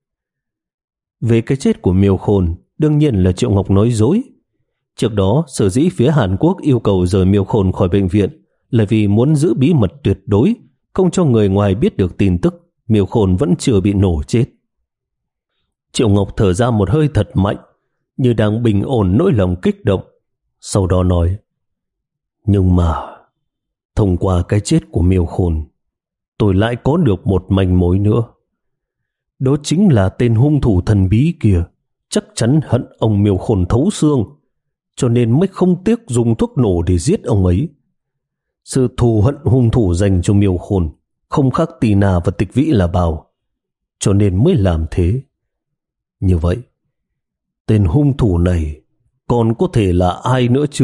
Về cái chết của Miêu Khôn, đương nhiên là Triệu Ngọc nói dối. Trước đó, sở dĩ phía Hàn Quốc yêu cầu rời Miêu Khôn khỏi bệnh viện là vì muốn giữ bí mật tuyệt đối, không cho người ngoài biết được tin tức Miêu Khôn vẫn chưa bị nổ chết. Triệu Ngọc thở ra một hơi thật mạnh, như đang bình ổn nỗi lòng kích động. Sau đó nói, nhưng mà thông qua cái chết của Miêu Khôn, tôi lại có được một manh mối nữa. Đó chính là tên hung thủ thần bí kia chắc chắn hận ông Miêu Khôn thấu xương, cho nên mới không tiếc dùng thuốc nổ để giết ông ấy. Sự thù hận hung thủ dành cho Miêu Khôn không khác Tina và Tịch Vĩ là bao, cho nên mới làm thế. Như vậy, tên hung thủ này còn có thể là ai nữa chứ?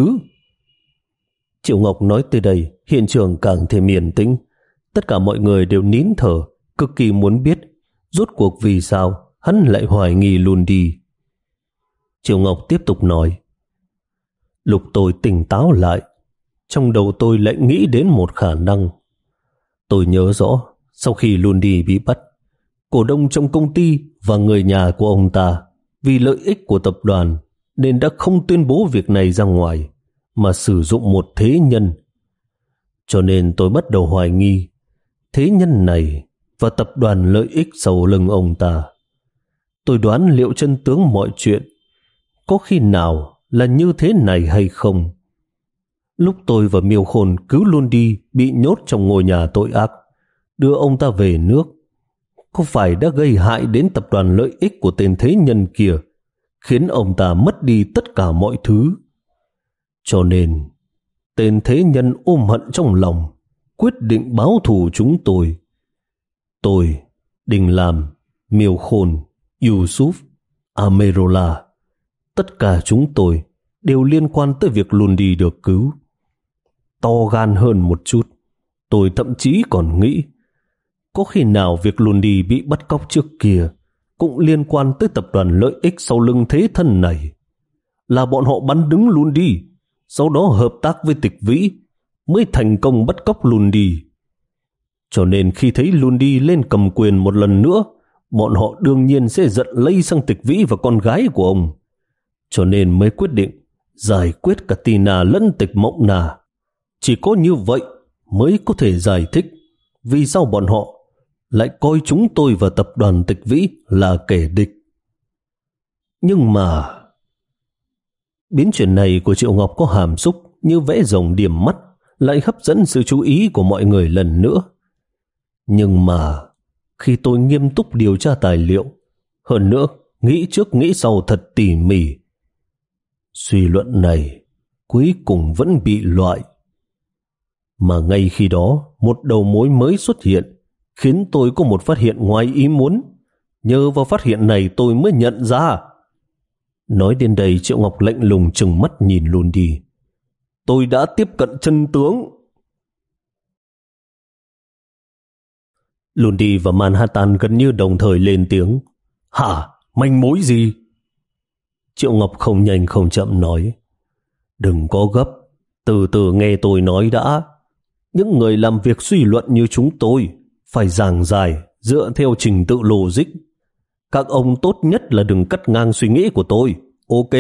Triệu Ngọc nói tới đây, hiện trường càng thêm yên tĩnh. Tất cả mọi người đều nín thở, cực kỳ muốn biết rốt cuộc vì sao hắn lại hoài nghi Lundi. Triệu Ngọc tiếp tục nói: Lúc tôi tỉnh táo lại, trong đầu tôi lại nghĩ đến một khả năng. Tôi nhớ rõ, sau khi Lundi bị bắt, cổ đông trong công ty và người nhà của ông ta vì lợi ích của tập đoàn nên đã không tuyên bố việc này ra ngoài, mà sử dụng một thế nhân. Cho nên tôi bắt đầu hoài nghi thế nhân này và tập đoàn lợi ích sau lưng ông ta. Tôi đoán liệu chân tướng mọi chuyện có khi nào là như thế này hay không. Lúc tôi và Miêu Khôn cứu Lundi bị nhốt trong ngôi nhà tội ác, đưa ông ta về nước, có phải đã gây hại đến tập đoàn lợi ích của tên thế nhân kia, khiến ông ta mất đi tất cả mọi thứ? Cho nên, tên thế nhân ôm hận trong lòng, quyết định báo thù chúng tôi. Tôi, Đình Lam, Miêu Khôn, Yusuf, Amerola, tất cả chúng tôi đều liên quan tới việc Lundi được cứu. To gan hơn một chút, tôi thậm chí còn nghĩ có khi nào việc Lundi bị bắt cóc trước kia cũng liên quan tới tập đoàn lợi ích sau lưng thế thân này. Là bọn họ bắn đứng Lundi, sau đó hợp tác với Tịch Vĩ mới thành công bắt cóc Lundi. Cho nên khi thấy Lundi lên cầm quyền một lần nữa, bọn họ đương nhiên sẽ giận lây sang Tịch Vĩ và con gái của ông. Cho nên mới quyết định giải quyết cả Tina lẫn Tịch Mộng Nà. Chỉ có như vậy mới có thể giải thích vì sao bọn họ lại coi chúng tôi và tập đoàn Tịch Vĩ là kẻ địch. Nhưng mà biến chuyển này của Triệu Ngọc có hàm xúc như vẽ rồng điểm mắt, lại hấp dẫn sự chú ý của mọi người lần nữa. Nhưng mà khi tôi nghiêm túc điều tra tài liệu, hơn nữa nghĩ trước nghĩ sau thật tỉ mỉ, suy luận này cuối cùng vẫn bị loại. Mà ngay khi đó, một đầu mối mới xuất hiện, khiến tôi có một phát hiện ngoài ý muốn. Nhờ vào phát hiện này tôi mới nhận ra. Nói đến đây, Triệu Ngọc lạnh lùng trừng mắt nhìn Lundi. Tôi đã tiếp cận chân tướng. Lundi và Manhattan gần như đồng thời lên tiếng. Hả? Manh mối gì? Triệu Ngọc không nhanh không chậm nói. Đừng có gấp, từ từ nghe tôi nói đã. Những người làm việc suy luận như chúng tôi phải giảng giải dựa theo trình tự logic. Các ông tốt nhất là đừng cắt ngang suy nghĩ của tôi, ok?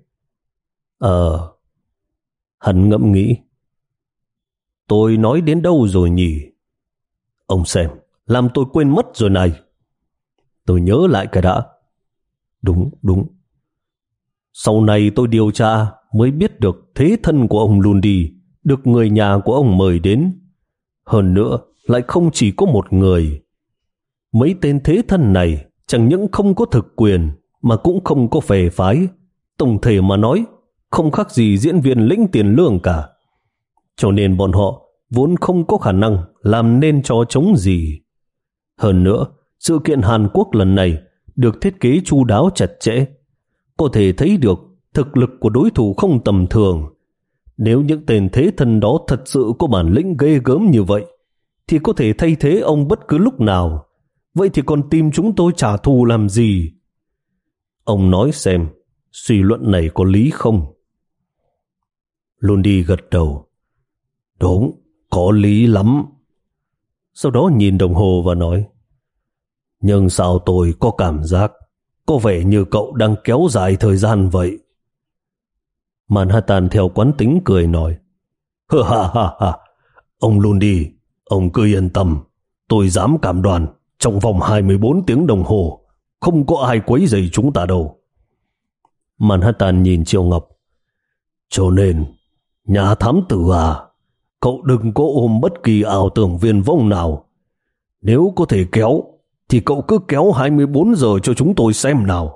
Ờ, hắn ngẫm nghĩ. Tôi nói đến đâu rồi nhỉ? Ông xem, làm tôi quên mất rồi này. Tôi nhớ lại cái đã. Đúng, đúng. Sau này tôi điều tra mới biết được thế thân của ông Lundi được người nhà của ông mời đến. Hơn nữa, lại không chỉ có một người. Mấy tên thế thân này chẳng những không có thực quyền mà cũng không có phe phái. Tổng thể mà nói, không khác gì diễn viên lĩnh tiền lương cả. Cho nên bọn họ vốn không có khả năng làm nên trò trống gì. Hơn nữa, sự kiện Hàn Quốc lần này được thiết kế chu đáo chặt chẽ. Có thể thấy được thực lực của đối thủ không tầm thường. Nếu những tên thế thân đó thật sự có bản lĩnh ghê gớm như vậy, thì có thể thay thế ông bất cứ lúc nào. Vậy thì còn tìm chúng tôi trả thù làm gì? Ông nói xem, suy luận này có lý không? Lundi gật đầu. Đúng, có lý lắm. Sau đó nhìn đồng hồ và nói, nhưng sao tôi có cảm giác có vẻ như cậu đang kéo dài thời gian vậy? Manhattan theo quán tính cười nói, hơ ha ha ha, ông Lundi, ông cứ yên tâm, tôi dám cảm đoan trong vòng hai mươi bốn tiếng đồng hồ không có ai quấy rầy chúng ta đâu. Manhattan nhìn Triệu Ngọc, cho nên nhà thám tử à, cậu đừng có ôm bất kỳ ảo tưởng viển vông nào. Nếu có thể kéo thì cậu cứ kéo hai mươi bốn giờ cho chúng tôi xem nào.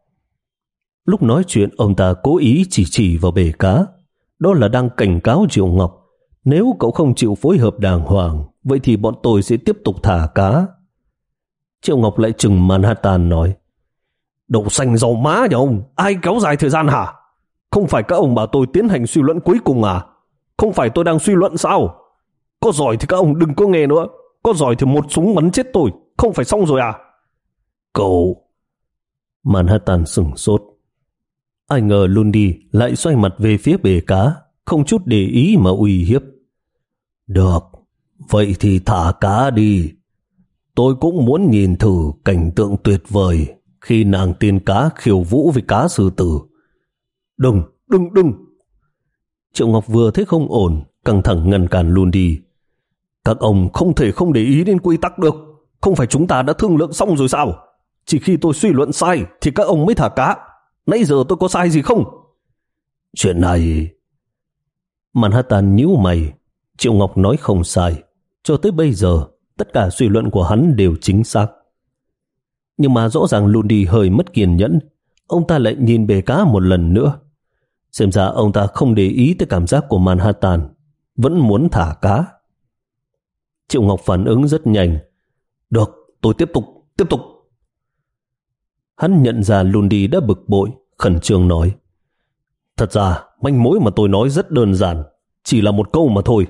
Lúc nói chuyện, ông ta cố ý chỉ chỉ vào bể cá. Đó là đang cảnh cáo Triệu Ngọc, nếu cậu không chịu phối hợp đàng hoàng, vậy thì bọn tôi sẽ tiếp tục thả cá. Triệu Ngọc lại trừng Manhattan nói: Đậu xanh dầu má nhà ông, ai kéo dài thời gian hả? Không phải các ông bảo tôi tiến hành suy luận cuối cùng à? Không phải tôi đang suy luận sao? Có giỏi thì các ông đừng có nghe nữa. Có giỏi thì một súng bắn chết tôi, không phải xong rồi à? Cậu... Manhattan sửng sốt. Ai ngờ Lundy lại xoay mặt về phía bể cá, không chút để ý mà uy hiếp. Được, vậy thì thả cá đi. Tôi cũng muốn nhìn thử cảnh tượng tuyệt vời khi nàng tiên cá khiêu vũ với cá sư tử. Đừng, đừng, đừng. Triệu Ngọc vừa thấy không ổn, căng thẳng ngăn cản Lundy. Các ông không thể không để ý đến quy tắc được. Không phải chúng ta đã thương lượng xong rồi sao? Chỉ khi tôi suy luận sai thì các ông mới thả cá. Nãy giờ tôi có sai gì không? Chuyện này... Manhattan nhíu mày. Triệu Ngọc nói không sai. Cho tới bây giờ, tất cả suy luận của hắn đều chính xác. Nhưng mà rõ ràng Lundy hơi mất kiên nhẫn. Ông ta lại nhìn bể cá một lần nữa. Xem ra ông ta không để ý tới cảm giác của Manhattan, vẫn muốn thả cá. Triệu Ngọc phản ứng rất nhanh. Được, tôi tiếp tục, tiếp tục. Hắn nhận ra Lundy đã bực bội, khẩn trương nói: Thật ra, manh mối mà tôi nói rất đơn giản, chỉ là một câu mà thôi.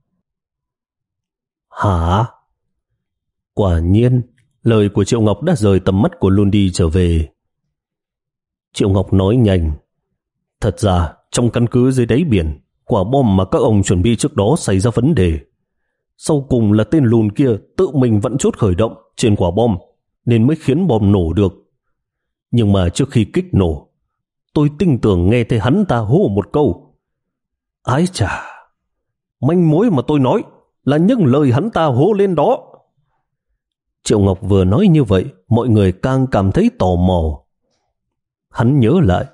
Hả? Quả nhiên, lời của Triệu Ngọc đã rời tầm mắt của Lundy trở về. Triệu Ngọc nói nhanh: Thật ra, trong căn cứ dưới đáy biển, quả bom mà các ông chuẩn bị trước đó xảy ra vấn đề. Sau cùng là tên lùn kia tự mình vẫn chốt khởi động trên quả bom, nên mới khiến bom nổ được. Nhưng mà trước khi kích nổ, tôi tin tưởng nghe thấy hắn ta hô một câu: Ái chà, manh mối mà tôi nói là những lời hắn ta hô lên đó. Triệu Ngọc vừa nói như vậy, mọi người càng cảm thấy tò mò. Hắn nhớ lại,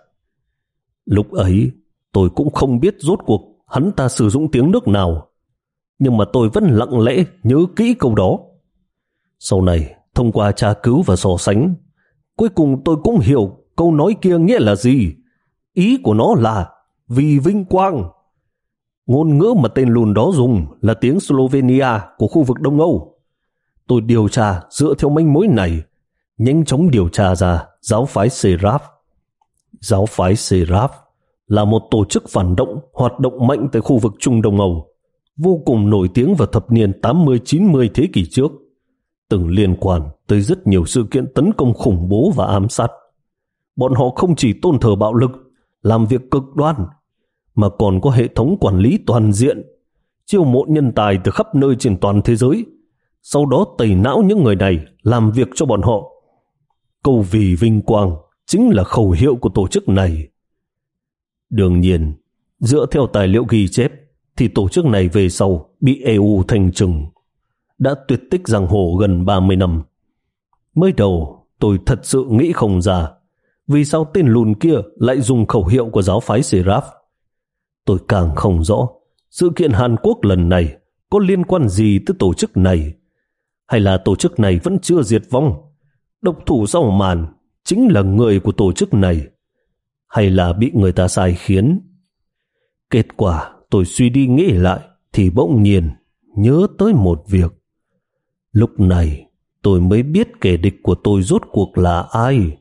lúc ấy tôi cũng không biết rốt cuộc hắn ta sử dụng tiếng nước nào, nhưng mà tôi vẫn lặng lẽ nhớ kỹ câu đó. Sau này, thông qua tra cứu và so sánh, cuối cùng tôi cũng hiểu câu nói kia nghĩa là gì. Ý của nó là vì vinh quang. Ngôn ngữ mà tên lùn đó dùng là tiếng Slovenia của khu vực Đông Âu. Tôi điều tra dựa theo manh mối này, nhanh chóng điều tra ra giáo phái Seraph. Giáo phái Seraph là một tổ chức phản động hoạt động mạnh tại khu vực Trung Đông Âu, vô cùng nổi tiếng vào thập niên tám mươi chín mươi thế kỷ trước, từng liên quan tới rất nhiều sự kiện tấn công khủng bố và ám sát. Bọn họ không chỉ tôn thờ bạo lực, làm việc cực đoan, mà còn có hệ thống quản lý toàn diện, chiêu mộ nhân tài từ khắp nơi trên toàn thế giới, sau đó tẩy não những người này làm việc cho bọn họ. Câu vì vinh quang chính là khẩu hiệu của tổ chức này. Đương nhiên, dựa theo tài liệu ghi chép, thì tổ chức này về sau bị e u thanh trừng, đã tuyệt tích giang hồ gần ba mươi năm. Mới đầu, tôi thật sự nghĩ không ra vì sao tên lùn kia lại dùng khẩu hiệu của giáo phái Seraph. Tôi càng không rõ sự kiện Hàn Quốc lần này có liên quan gì tới tổ chức này, hay là tổ chức này vẫn chưa diệt vong, độc thủ sau màn chính là người của tổ chức này, hay là bị người ta sai khiến. Kết quả tôi suy đi nghĩ lại thì bỗng nhiên nhớ tới một việc. Lúc này tôi mới biết kẻ địch của tôi rốt cuộc là ai.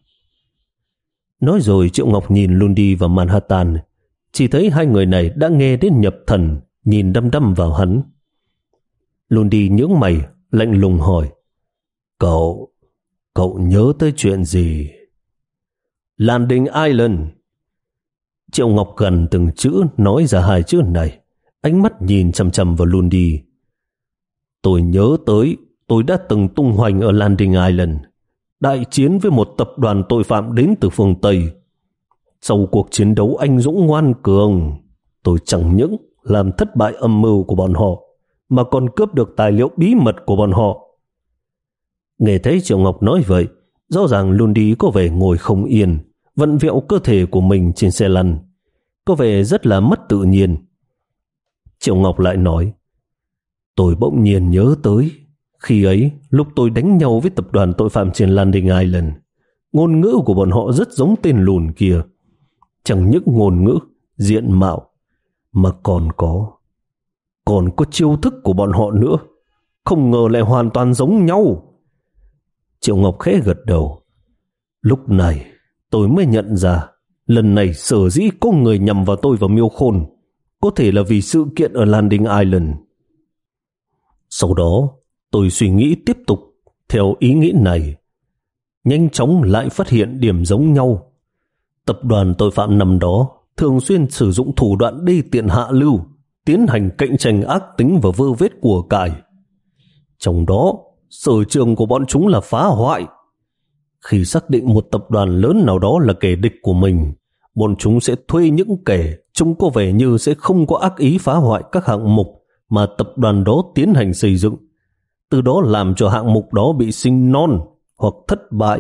Nói rồi Triệu Ngọc nhìn Lundy và Manhattan, chỉ thấy hai người này đã nghe đến nhập thần, nhìn đăm đăm vào hắn. Lundy nhướng mày, lạnh lùng hỏi: Cậu, cậu nhớ tới chuyện gì? Landing Island. Triệu Ngọc gần từng chữ nói ra hai chữ này, ánh mắt nhìn chằm chằm vào Lundy. Tôi nhớ tới tôi đã từng tung hoành ở Landing Island, đại chiến với một tập đoàn tội phạm đến từ phương Tây. Sau cuộc chiến đấu anh dũng ngoan cường, tôi chẳng những làm thất bại âm mưu của bọn họ, mà còn cướp được tài liệu bí mật của bọn họ. Nghe thấy Triệu Ngọc nói vậy, rõ ràng Lundy có vẻ ngồi không yên, vặn vẹo cơ thể của mình trên xe lăn, có vẻ rất là mất tự nhiên. Triệu Ngọc lại nói: Tôi bỗng nhiên nhớ tới, khi ấy lúc tôi đánh nhau với tập đoàn tội phạm trên Landing Island, ngôn ngữ của bọn họ rất giống tên lùn kia. Chẳng những ngôn ngữ, diện mạo, mà còn có còn có chiêu thức của bọn họ nữa, không ngờ lại hoàn toàn giống nhau. Triệu Ngọc khẽ gật đầu. Lúc này tôi mới nhận ra lần này sở dĩ có người nhằm vào tôi và Miêu Khôn có thể là vì sự kiện ở Landing Island. Sau đó tôi suy nghĩ tiếp tục theo ý nghĩ này, nhanh chóng lại phát hiện điểm giống nhau. Tập đoàn tội phạm năm đó thường xuyên sử dụng thủ đoạn đê tiện hạ lưu, tiến hành cạnh tranh ác tính và vơ vét của cải. Trong đó, sở trường của bọn chúng là phá hoại. Khi xác định một tập đoàn lớn nào đó là kẻ địch của mình, bọn chúng sẽ thuê những kẻ trông có vẻ như sẽ không có ác ý phá hoại các hạng mục mà tập đoàn đó tiến hành xây dựng, từ đó làm cho hạng mục đó bị sinh non hoặc thất bại.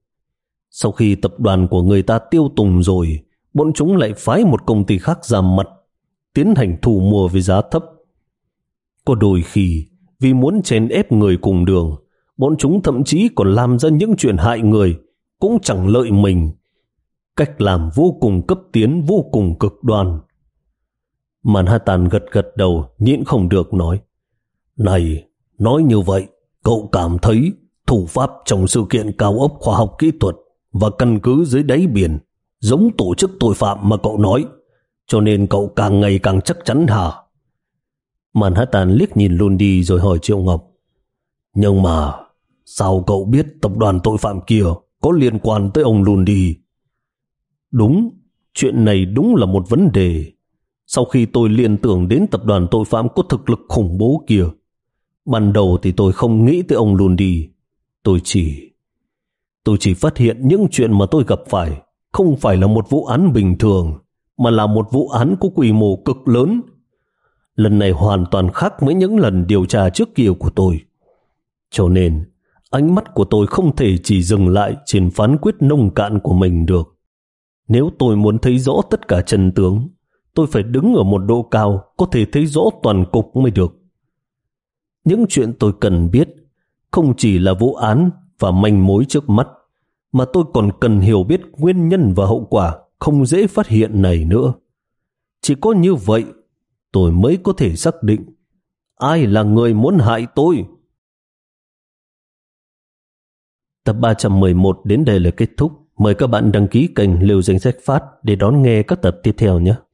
Sau khi tập đoàn của người ta tiêu tùng rồi, bọn chúng lại phái một công ty khác ra mặt, tiến hành thu mua với giá thấp. Có đôi khi, vì muốn chèn ép người cùng đường, bọn chúng thậm chí còn làm ra những chuyện hại người, cũng chẳng lợi mình. Cách làm vô cùng cấp tiến, vô cùng cực đoan. Manhattan gật gật đầu, nhịn không được nói. Này, nói như vậy, cậu cảm thấy thủ pháp trong sự kiện cao ốc khoa học kỹ thuật và căn cứ dưới đáy biển giống tổ chức tội phạm mà cậu nói, cho nên cậu càng ngày càng chắc chắn hả? Manhattan liếc nhìn Lundy rồi hỏi Triệu Ngọc. Nhưng mà sao cậu biết tập đoàn tội phạm kia có liên quan tới ông Lundy? Đúng, chuyện này đúng là một vấn đề. Sau khi tôi liên tưởng đến tập đoàn tội phạm có thực lực khủng bố kia, ban đầu thì tôi không nghĩ tới ông Lundy. Tôi chỉ... Tôi chỉ phát hiện những chuyện mà tôi gặp phải không phải là một vụ án bình thường, mà là một vụ án có quy mô cực lớn. Lần này hoàn toàn khác với những lần điều tra trước kia của tôi. Cho nên, ánh mắt của tôi không thể chỉ dừng lại trên phán quyết nông cạn của mình được. Nếu tôi muốn thấy rõ tất cả chân tướng, tôi phải đứng ở một độ cao có thể thấy rõ toàn cục mới được. Những chuyện tôi cần biết không chỉ là vụ án và manh mối trước mắt, mà tôi còn cần hiểu biết nguyên nhân và hậu quả không dễ phát hiện này nữa. Chỉ có như vậy, tôi mới có thể xác định ai là người muốn hại tôi. Tập ba trăm mười một đến đây là kết thúc. Mời các bạn đăng ký kênh Liều Danh Sách Phát để đón nghe các tập tiếp theo nhé.